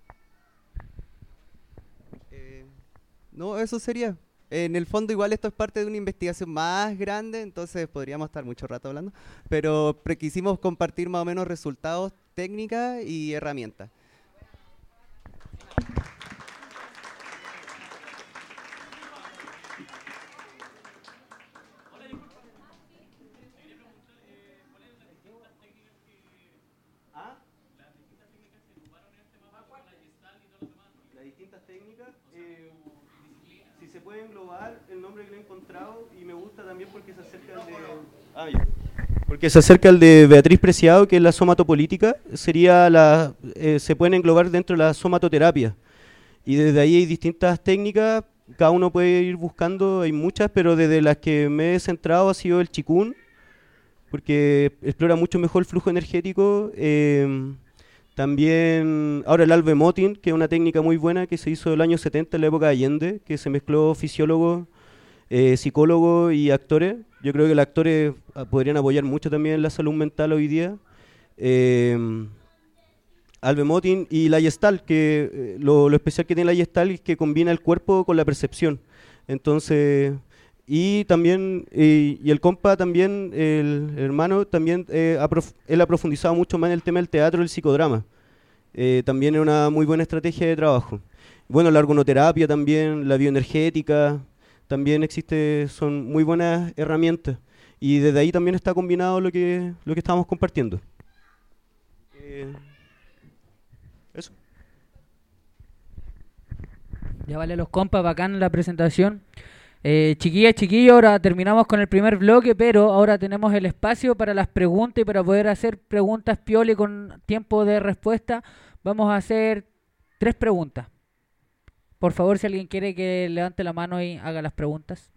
No, eso sería. En el fondo igual esto es parte de una investigación más grande, entonces podríamos estar mucho rato hablando, pero quisimos compartir más o menos resultados, técnicas y herramientas. técnicas, si se puede englobar el nombre que le he encontrado, y me gusta también porque se acerca al de... Porque se acerca al de Beatriz Preciado, que es la somatopolítica, se pueden englobar dentro de la somatoterapia. Y desde ahí hay distintas técnicas, cada uno puede ir buscando, hay muchas, pero desde las que me he centrado ha sido el Qigong, porque explora mucho mejor el flujo energético. También, ahora el Alvemotin, que es una técnica muy buena que se hizo en el año 70, en la época de Allende, que se mezcló fisiólogos, psicólogos y actores. Yo creo que los actores podrían apoyar mucho también la salud mental hoy día. Alvemotin y la Gestalt, que lo especial que tiene la Gestalt es que combina el cuerpo con la percepción. Entonces, y también, y el compa también, el hermano, también él ha profundizado mucho más en el tema del teatro y el psicodrama. También es una muy buena estrategia de trabajo. Bueno, la ergonoterapia también, la bioenergética, también son muy buenas herramientas. Y desde ahí también está combinado lo que estamos compartiendo. Eso. Ya vale, los compas, bacán la presentación. Chiquillas, chiquillos, ahora terminamos con el primer bloque, pero ahora tenemos el espacio para las preguntas y para poder hacer preguntas piola y con tiempo de respuesta. Vamos a hacer 3 preguntas. Por favor, si alguien quiere que levante la mano y haga las preguntas.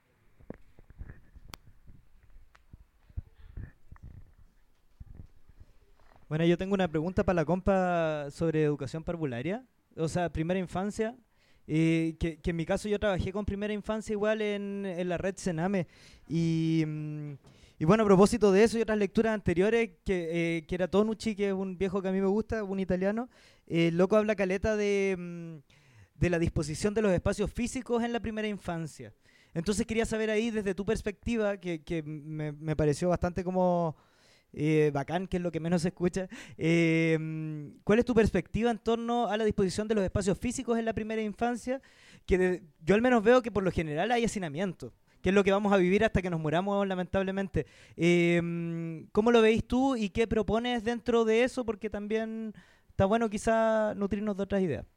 Bueno, yo tengo una pregunta para la compa sobre educación parvularia, o sea, primera infancia. Que en mi caso yo trabajé con primera infancia igual en la red Sename. Y bueno, a propósito de eso y otras lecturas anteriores, que era Tonucci, que es un viejo que a mí me gusta, un italiano, el loco habla caleta de la disposición de los espacios físicos en la primera infancia. Entonces quería saber ahí, desde tu perspectiva, que me pareció bastante como... bacán, que es lo que menos se escucha. ¿Cuál es tu perspectiva en torno a la disposición de los espacios físicos en la primera infancia? Yo al menos veo que por lo general hay hacinamiento, que es lo que vamos a vivir hasta que nos muramos, lamentablemente. ¿Cómo lo veis tú y qué propones dentro de eso? Porque también está bueno quizá nutrirnos de otras ideas.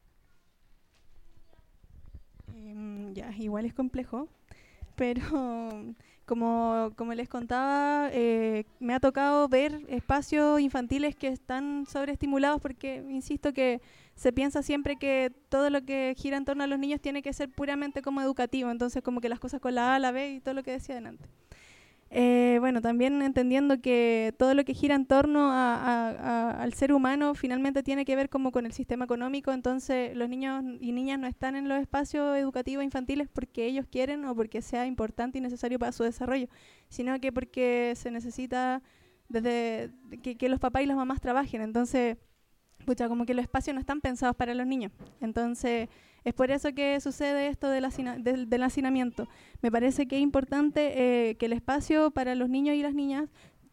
Ya, igual es complejo, pero... Como les contaba, me ha tocado ver espacios infantiles que están sobreestimulados porque, insisto, que se piensa siempre que todo lo que gira en torno a los niños tiene que ser puramente como educativo, entonces como que las cosas con la A, la B y todo lo que decía adelante. Bueno, también entendiendo que todo lo que gira en torno al ser humano finalmente tiene que ver como con el sistema económico, entonces los niños y niñas no están en los espacios educativos infantiles porque ellos quieren o porque sea importante y necesario para su desarrollo, sino que porque se necesita desde que los papás y las mamás trabajen, entonces como que los espacios no están pensados para los niños, entonces es por eso que sucede esto del hacinamiento. Me parece que es importante que el espacio para los niños y las niñas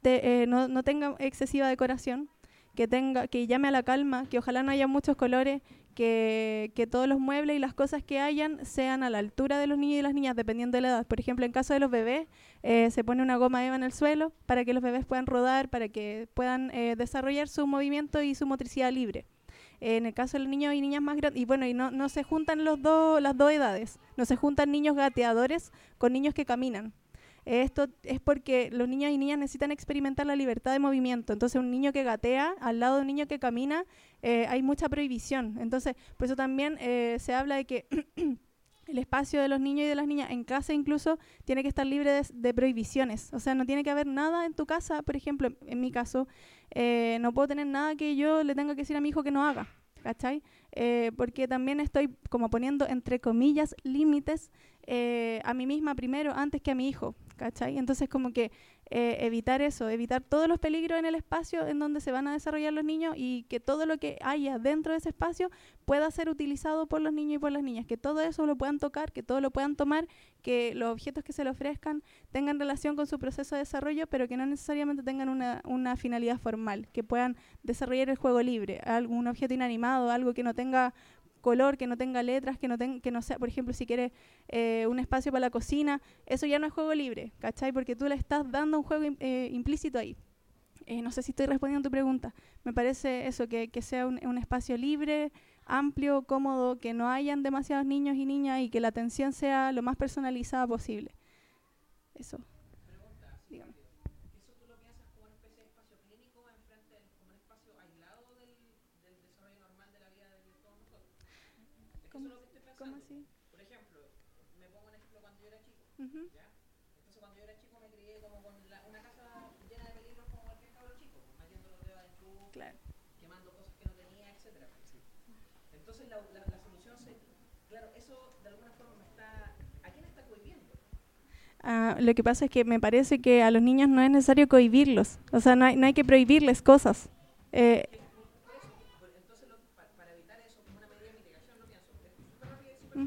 no tenga excesiva decoración, que llame a la calma, que ojalá no haya muchos colores, que todos los muebles y las cosas que hayan sean a la altura de los niños y las niñas, dependiendo de la edad. Por ejemplo, en caso de los bebés, se pone una goma eva en el suelo para que los bebés puedan rodar, para que puedan desarrollar su movimiento y su motricidad libre. En el caso de los niños y niñas más grandes, y bueno, y no se juntan las dos edades, no se juntan niños gateadores con niños que caminan. Esto es porque los niños y niñas necesitan experimentar la libertad de movimiento. Entonces, un niño que gatea al lado de un niño que camina, hay mucha prohibición. Entonces, por eso también se habla de que el espacio de los niños y de las niñas en casa incluso tiene que estar libre de prohibiciones. O sea, no tiene que haber nada en tu casa, por ejemplo, en mi caso, no puedo tener nada que yo le tenga que decir a mi hijo que no haga, ¿cachai? Porque también estoy como poniendo, entre comillas, límites a mí misma primero, antes que a mi hijo, ¿cachai? Entonces como que evitar eso, evitar todos los peligros en el espacio en donde se van a desarrollar los niños y que todo lo que haya dentro de ese espacio pueda ser utilizado por los niños y por las niñas, que todo eso lo puedan tocar, que todo lo puedan tomar, que los objetos que se le ofrezcan tengan relación con su proceso de desarrollo, pero que no necesariamente tengan una finalidad formal, que puedan desarrollar el juego libre, algún objeto inanimado, algo que no tenga color, que no tenga letras, que no sea, por ejemplo, si quieres un espacio para la cocina, eso ya no es juego libre, ¿cachai? Porque tú le estás dando un juego implícito ahí. No sé si estoy respondiendo a tu pregunta. Me parece eso, que sea un espacio libre, amplio, cómodo, que no hayan demasiados niños y niñas y que la atención sea lo más personalizada posible. Eso. Dígame. ¿Eso tú lo piensas como una especie de espacio clínico enfrente, como un espacio aislado del desarrollo normal de la vida de todos nosotros? Es que eso es lo que estoy pensando. ¿Cómo así? Por ejemplo, me pongo un ejemplo cuando yo era chico, ¿ya? Entonces cuando yo era chico me crié como con una casa llena de peligros como cualquier cabro chico, pues, metiendo los dedos en luz, Claro. quemando cosas que no tenía, etcétera. Entonces la solución sería, claro, eso de alguna forma me está, ¿a quién está cohibiendo? Lo que pasa es que me parece que a los niños no es necesario cohibirlos, o sea, no hay que prohibirles cosas. Entonces, para evitar eso, como una medida de mitigación, lo pienso, es súper rápido y súper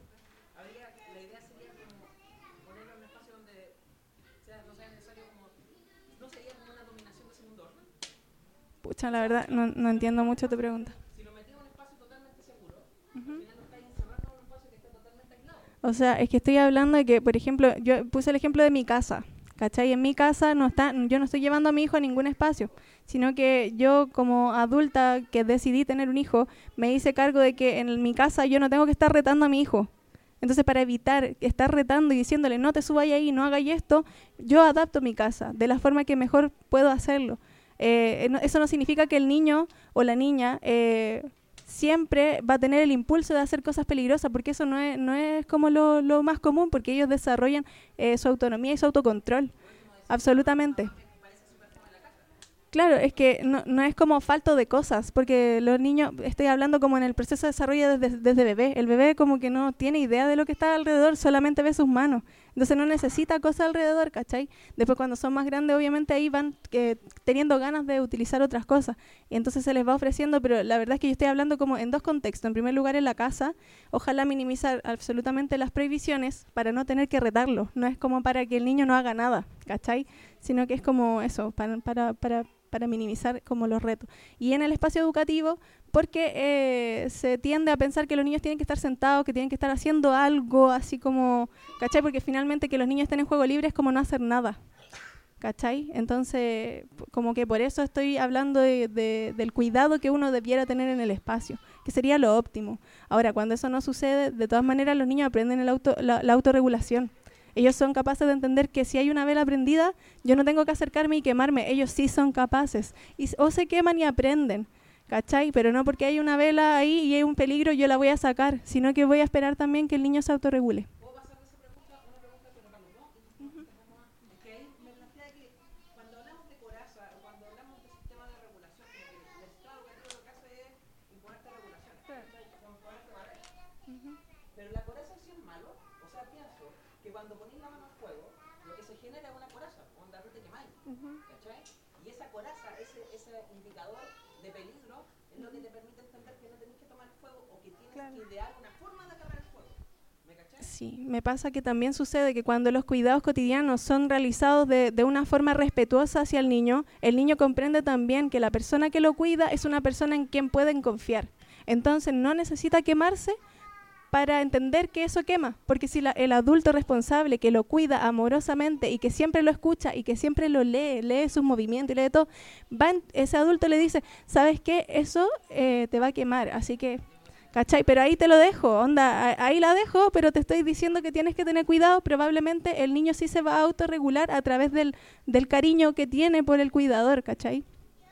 la idea sería como ponerlo en un espacio donde no sea necesario como, no sería como una dominación de segundo orden. Pucha, la verdad, no entiendo mucho tu pregunta. Si lo metí en un espacio totalmente seguro, al final lo estáis encerrando en un espacio que está totalmente aislado. O sea, es que estoy hablando de que, por ejemplo, yo puse el ejemplo de mi casa, ¿cachai? En mi casa yo no estoy llevando a mi hijo a ningún espacio, sino que yo como adulta que decidí tener un hijo, me hice cargo de que en mi casa yo no tengo que estar retando a mi hijo. Entonces, para evitar estar retando y diciéndole, no te subáis ahí, no hagáis esto, yo adapto mi casa de la forma que mejor puedo hacerlo. Eso no significa que el niño o la niña siempre va a tener el impulso de hacer cosas peligrosas, porque eso no es como lo más común, porque ellos desarrollan su autonomía y su autocontrol. Absolutamente. Claro, es que no es como falto de cosas, porque los niños, estoy hablando como en el proceso de desarrollo desde bebé. El bebé como que no tiene idea de lo que está alrededor, solamente ve sus manos. Entonces no necesita cosas alrededor, ¿cachai? Después cuando son más grandes, obviamente ahí van teniendo ganas de utilizar otras cosas. Y entonces se les va ofreciendo, pero la verdad es que yo estoy hablando como en dos contextos. En primer lugar, en la casa, ojalá minimizar absolutamente las prohibiciones para no tener que retarlo. No es como para que el niño no haga nada, ¿cachai? Sino que es como eso, para minimizar como los retos. Y en el espacio educativo, porque se tiende a pensar que los niños tienen que estar sentados, que tienen que estar haciendo algo así como, ¿cachai? Porque finalmente que los niños estén en juego libre es como no hacer nada, ¿cachai? Entonces, como que por eso estoy hablando del cuidado que uno debiera tener en el espacio, que sería lo óptimo. Ahora, cuando eso no sucede, de todas maneras los niños aprenden la autorregulación. Ellos son capaces de entender que si hay una vela prendida, yo no tengo que acercarme y quemarme. Ellos sí son capaces. O se queman y aprenden, ¿cachai? Pero no porque hay una vela ahí y hay un peligro, yo la voy a sacar, sino que voy a esperar también que el niño se autorregule. ¿Puedo pasar de esa pregunta a una pregunta pero para los dos? Es que ahí me plantea que cuando hablamos de coraza o cuando hablamos de sistema de regulación, como que el Estado educativo lo que hace es imponerte regulaciones, como imponerte barreras. Pero la coraza sí es malo, o sea, pienso que cuando ponís la mano al fuego, lo que se genera es una coraza, onda no te quemáis, ¿cachai? Y esa coraza, ese indicador de peligro, es lo que te permite entender que no tenés que tomar fuego o que tienes que idear una forma de acabar el fuego. ¿Me cachai? Sí, me pasa que también sucede que cuando los cuidados cotidianos son realizados de una forma respetuosa hacia el niño comprende también que la persona que lo cuida es una persona en quien pueden confiar. Entonces no necesita quemarse para entender que eso quema, porque si el adulto responsable que lo cuida amorosamente y que siempre lo escucha y que siempre lo lee sus movimientos y lee todo, ese adulto le dice, ¿sabes qué? Eso te va a quemar, así que, ¿cachai? Pero ahí te lo dejo, onda, ahí la dejo, pero te estoy diciendo que tienes que tener cuidado, probablemente el niño sí se va a autorregular a través del cariño que tiene por el cuidador, ¿cachai?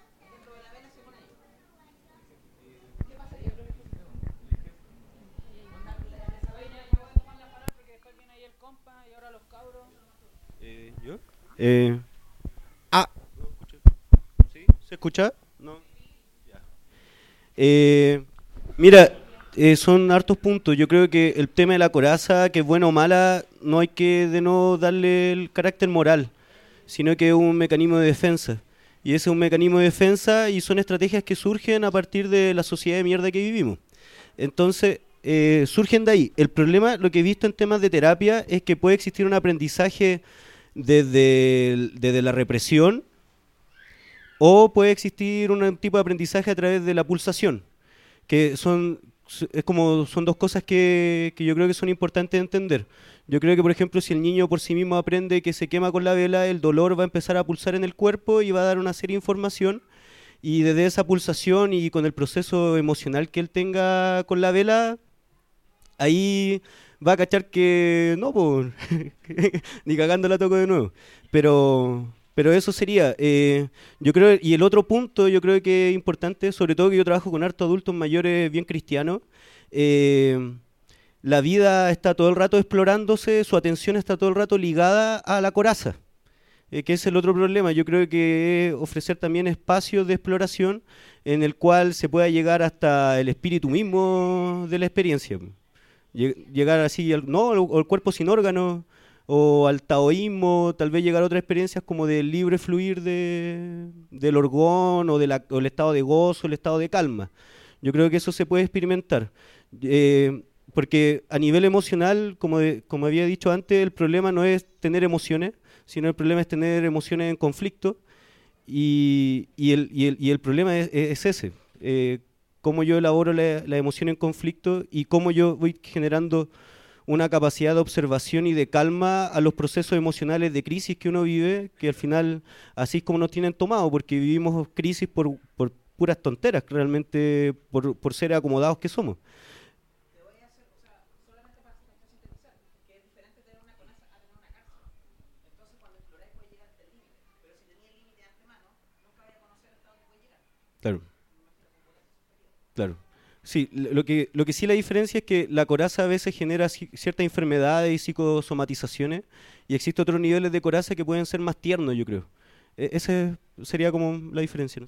¿Yo? ¿Sí? ¿Se escucha? No. Ya. Mira, son hartos puntos. Yo creo que el tema de la coraza, que es buena o mala, no hay que de no darle el carácter moral, sino que es un mecanismo de defensa. Y ese es un mecanismo de defensa y son estrategias que surgen a partir de la sociedad de mierda que vivimos. Entonces, surgen de ahí. El problema, lo que he visto en temas de terapia, es que puede existir un aprendizaje desde la represión o puede existir un tipo de aprendizaje a través de la pulsación, que son dos cosas que yo creo que son importantes de entender. Yo creo que, por ejemplo, si el niño por sí mismo aprende que se quema con la vela, el dolor va a empezar a pulsar en el cuerpo y va a dar una serie de información, y desde esa pulsación y con el proceso emocional que él tenga con la vela, ahí va a cachar que no, pues, ni cagando la toco de nuevo. Pero eso sería, yo creo, y el otro punto yo creo que es importante, sobre todo que yo trabajo con hartos adultos mayores bien cristianos, la vida está todo el rato explorándose, su atención está todo el rato ligada a la coraza, que es el otro problema. Yo creo que ofrecer también espacios de exploración en el cual se pueda llegar hasta el espíritu mismo de la experiencia. Llegar así, o el cuerpo sin órganos, o al taoísmo, tal vez llegar a otras experiencias como del libre fluir del orgón, o el estado de gozo, el estado de calma. Yo creo que eso se puede experimentar. Porque a nivel emocional, como había dicho antes, el problema no es tener emociones, sino el problema es tener emociones en conflicto, y el problema es ese. Cómo yo elaboro la emoción en conflicto y cómo yo voy generando una capacidad de observación y de calma a los procesos emocionales de crisis que uno vive, que al final así es como nos tienen tomado, porque vivimos crisis por puras tonteras, realmente por ser acomodados que somos. Claro. Claro. Sí, lo que sí la diferencia es que la coraza a veces genera ciertas enfermedades y psicosomatizaciones, y existen otros niveles de coraza que pueden ser más tiernos, yo creo. Esa sería como la diferencia, ¿no?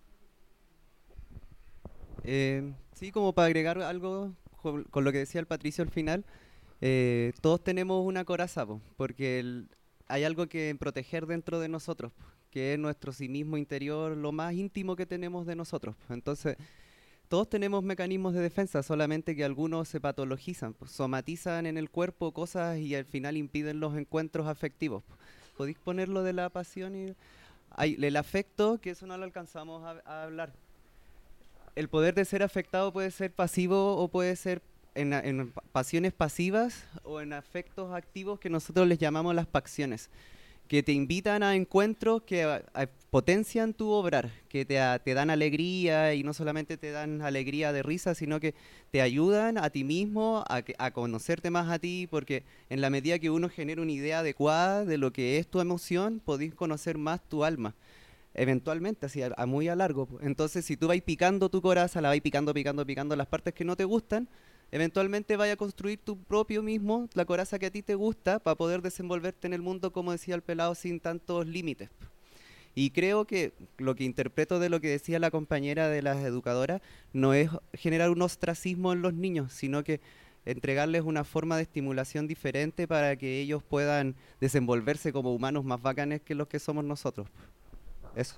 Sí, como para agregar algo con lo que decía el Patricio al final, todos tenemos una coraza, porque hay algo que proteger dentro de nosotros, que es nuestro sí mismo interior, lo más íntimo que tenemos de nosotros. Entonces, todos tenemos mecanismos de defensa, solamente que algunos se patologizan, somatizan en el cuerpo cosas y al final impiden los encuentros afectivos. ¿Podéis ponerlo de la pasión? El afecto, que eso no lo alcanzamos a hablar. El poder de ser afectado puede ser pasivo o puede ser en pasiones pasivas o en afectos activos que nosotros les llamamos las pacciones, que te invitan a encuentros que potencian tu obrar, que te dan alegría, y no solamente te dan alegría de risa, sino que te ayudan a ti mismo a conocerte más a ti, porque en la medida que uno genera una idea adecuada de lo que es tu emoción, podés conocer más tu alma, eventualmente, así muy a largo. Entonces, si tú vas picando tu coraza, la vas picando las partes que no te gustan, eventualmente vaya a construir tu propio mismo, la coraza que a ti te gusta, para poder desenvolverte en el mundo, como decía el pelado, sin tantos límites. Y creo que lo que interpreto de lo que decía la compañera de las educadoras no es generar un ostracismo en los niños, sino que entregarles una forma de estimulación diferente para que ellos puedan desenvolverse como humanos más bacanes que los que somos nosotros. Eso.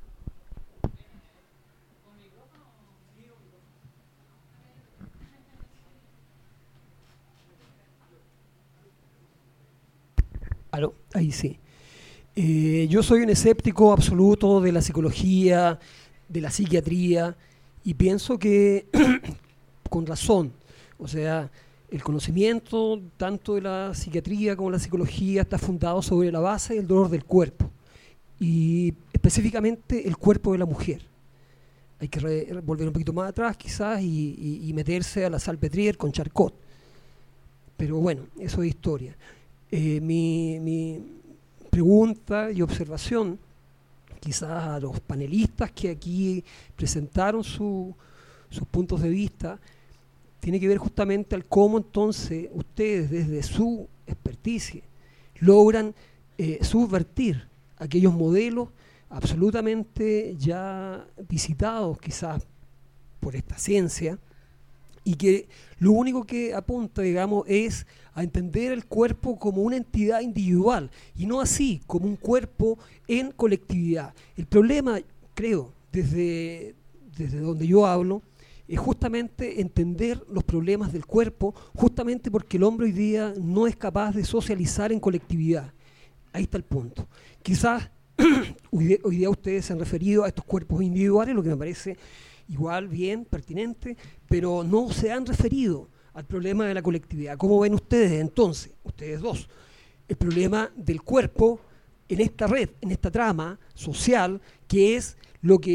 Aló, ahí sí. Yo soy un escéptico absoluto de la psicología, de la psiquiatría, y pienso que, con razón, o sea, el conocimiento tanto de la psiquiatría como de la psicología está fundado sobre la base del dolor del cuerpo, y específicamente el cuerpo de la mujer. Hay que volver un poquito más atrás quizás y meterse a la Salpêtrière con Charcot. Pero bueno, eso es historia. Mi pregunta y observación, quizás a los panelistas que aquí presentaron sus puntos de vista, tiene que ver justamente al cómo entonces ustedes desde su experticia logran subvertir aquellos modelos absolutamente ya visitados quizás por esta ciencia, y que lo único que apunta, digamos, es a entender el cuerpo como una entidad individual y no así como un cuerpo en colectividad. El problema, creo, desde donde yo hablo, es justamente entender los problemas del cuerpo, justamente porque el hombre hoy día no es capaz de socializar en colectividad. Ahí está el punto. Quizás hoy día ustedes se han referido a estos cuerpos individuales, lo que me parece igual, bien, pertinente, pero no se han referido al problema de la colectividad. ¿Cómo ven ustedes entonces, ustedes dos, el problema del cuerpo en esta red, en esta trama social, que es lo que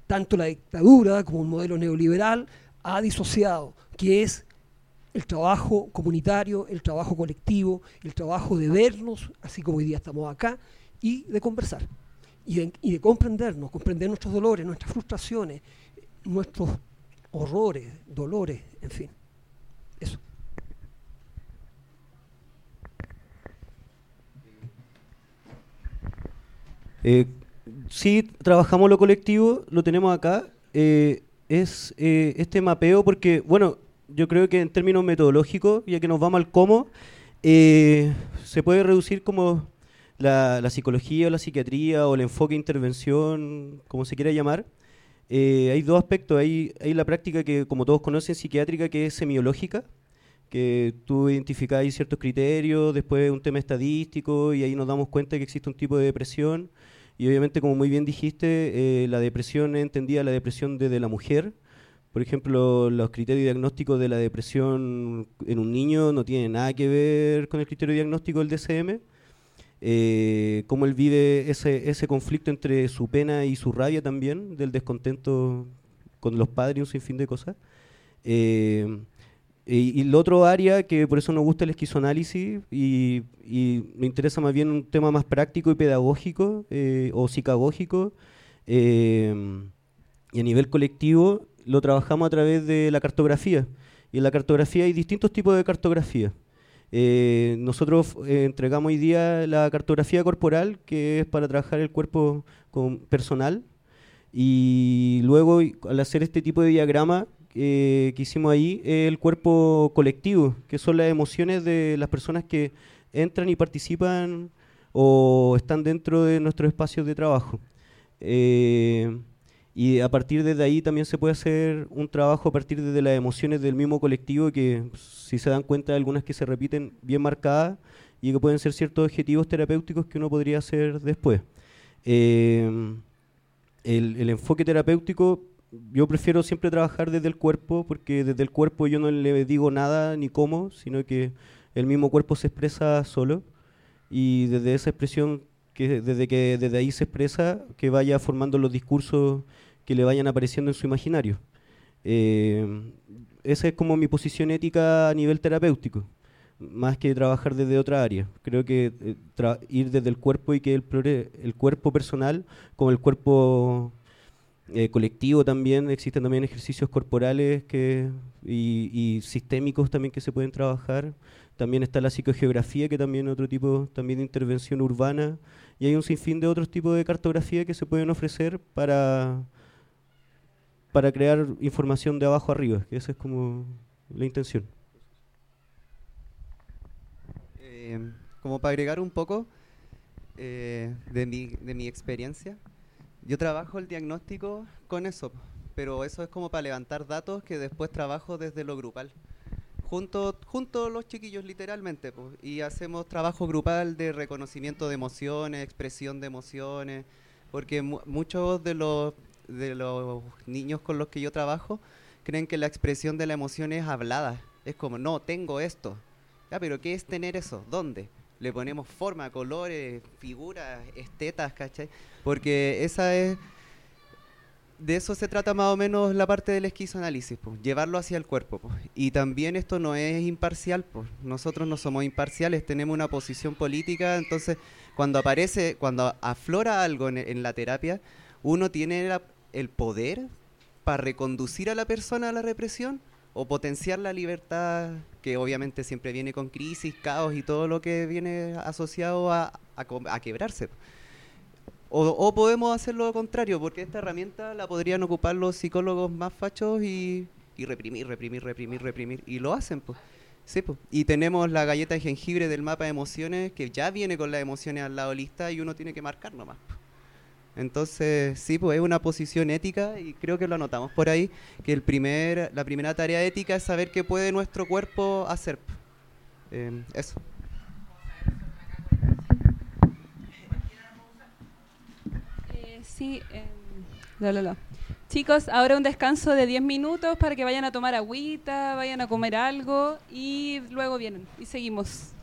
tanto la dictadura como el modelo neoliberal ha disociado, que es el trabajo comunitario, el trabajo colectivo, el trabajo de vernos, así como hoy día estamos acá, y de conversar, y de comprendernos, comprender nuestros dolores, nuestras frustraciones, nuestros horrores, dolores, en fin. Eso. Sí, trabajamos lo colectivo, lo tenemos acá. Es este mapeo porque, bueno, yo creo que en términos metodológicos, ya que nos vamos al cómo, se puede reducir como la psicología o la psiquiatría o el enfoque de intervención, como se quiera llamar. Hay dos aspectos. Hay la práctica que, como todos conocen, psiquiátrica, que es semiológica, que tú identificas ciertos criterios, después un tema estadístico, y ahí nos damos cuenta que existe un tipo de depresión. Y obviamente, como muy bien dijiste, la depresión es entendida la depresión desde la mujer. Por ejemplo, los criterios diagnósticos de la depresión en un niño no tienen nada que ver con el criterio diagnóstico del DSM. Cómo él vive ese conflicto entre su pena y su rabia también, del descontento con los padres y un sinfín de cosas. Y el otro área, que por eso nos gusta el esquizoanálisis, y me interesa más bien un tema más práctico y pedagógico, o psicagógico, y a nivel colectivo, lo trabajamos a través de la cartografía. Y en la cartografía hay distintos tipos de cartografía. Nosotros entregamos hoy día la cartografía corporal, que es para trabajar el cuerpo personal, y luego al hacer este tipo de diagrama que hicimos ahí, el cuerpo colectivo, que son las emociones de las personas que entran y participan o están dentro de nuestros espacios de trabajo. Y a partir de ahí también se puede hacer un trabajo a partir de las emociones del mismo colectivo, que si se dan cuenta, algunas que se repiten bien marcadas y que pueden ser ciertos objetivos terapéuticos que uno podría hacer después. El enfoque terapéutico, yo prefiero siempre trabajar desde el cuerpo, porque desde el cuerpo yo no le digo nada ni cómo, sino que el mismo cuerpo se expresa solo, y desde esa expresión, desde ahí se expresa, que vaya formando los discursos que le vayan apareciendo en su imaginario. Esa es como mi posición ética a nivel terapéutico, más que trabajar desde otra área. Creo que ir desde el cuerpo, y que el cuerpo personal como el cuerpo colectivo también, existen también ejercicios corporales y sistémicos también que se pueden trabajar. También está la psicogeografía, que también es otro tipo también de intervención urbana, y hay un sinfín de otros tipos de cartografía que se pueden ofrecer para crear información de abajo arriba, que esa es como la intención. Como para agregar un poco de mi experiencia, yo trabajo el diagnóstico con eso, pero eso es como para levantar datos que después trabajo desde lo grupal. Junto a los chiquillos, literalmente, pues, y hacemos trabajo grupal de reconocimiento de emociones, expresión de emociones, porque muchos de los niños con los que yo trabajo creen que la expresión de la emoción es hablada. Es como, no, tengo esto. Ya, pero ¿qué es tener eso? ¿Dónde? Le ponemos forma, colores, figuras, estetas, ¿cachai? Porque de eso se trata más o menos la parte del esquizoanálisis, pues, llevarlo hacia el cuerpo, pues. Y también esto no es imparcial, pues. Nosotros no somos imparciales, tenemos una posición política, entonces cuando aflora algo en la terapia, uno tiene el poder para reconducir a la persona a la represión o potenciar la libertad, que obviamente siempre viene con crisis, caos y todo lo que viene asociado a quebrarse. O podemos hacer lo contrario, porque esta herramienta la podrían ocupar los psicólogos más fachos y reprimir, y lo hacen, pues. Sí, pues. Y tenemos la galleta de jengibre del mapa de emociones, que ya viene con las emociones al lado lista y uno tiene que marcar nomás, pues. Entonces, sí, pues es una posición ética, y creo que lo anotamos por ahí, que la primera tarea ética es saber qué puede nuestro cuerpo hacer. Eso. Sí, Chicos, ahora un descanso de 10 minutos para que vayan a tomar agüita, vayan a comer algo y luego vienen y seguimos.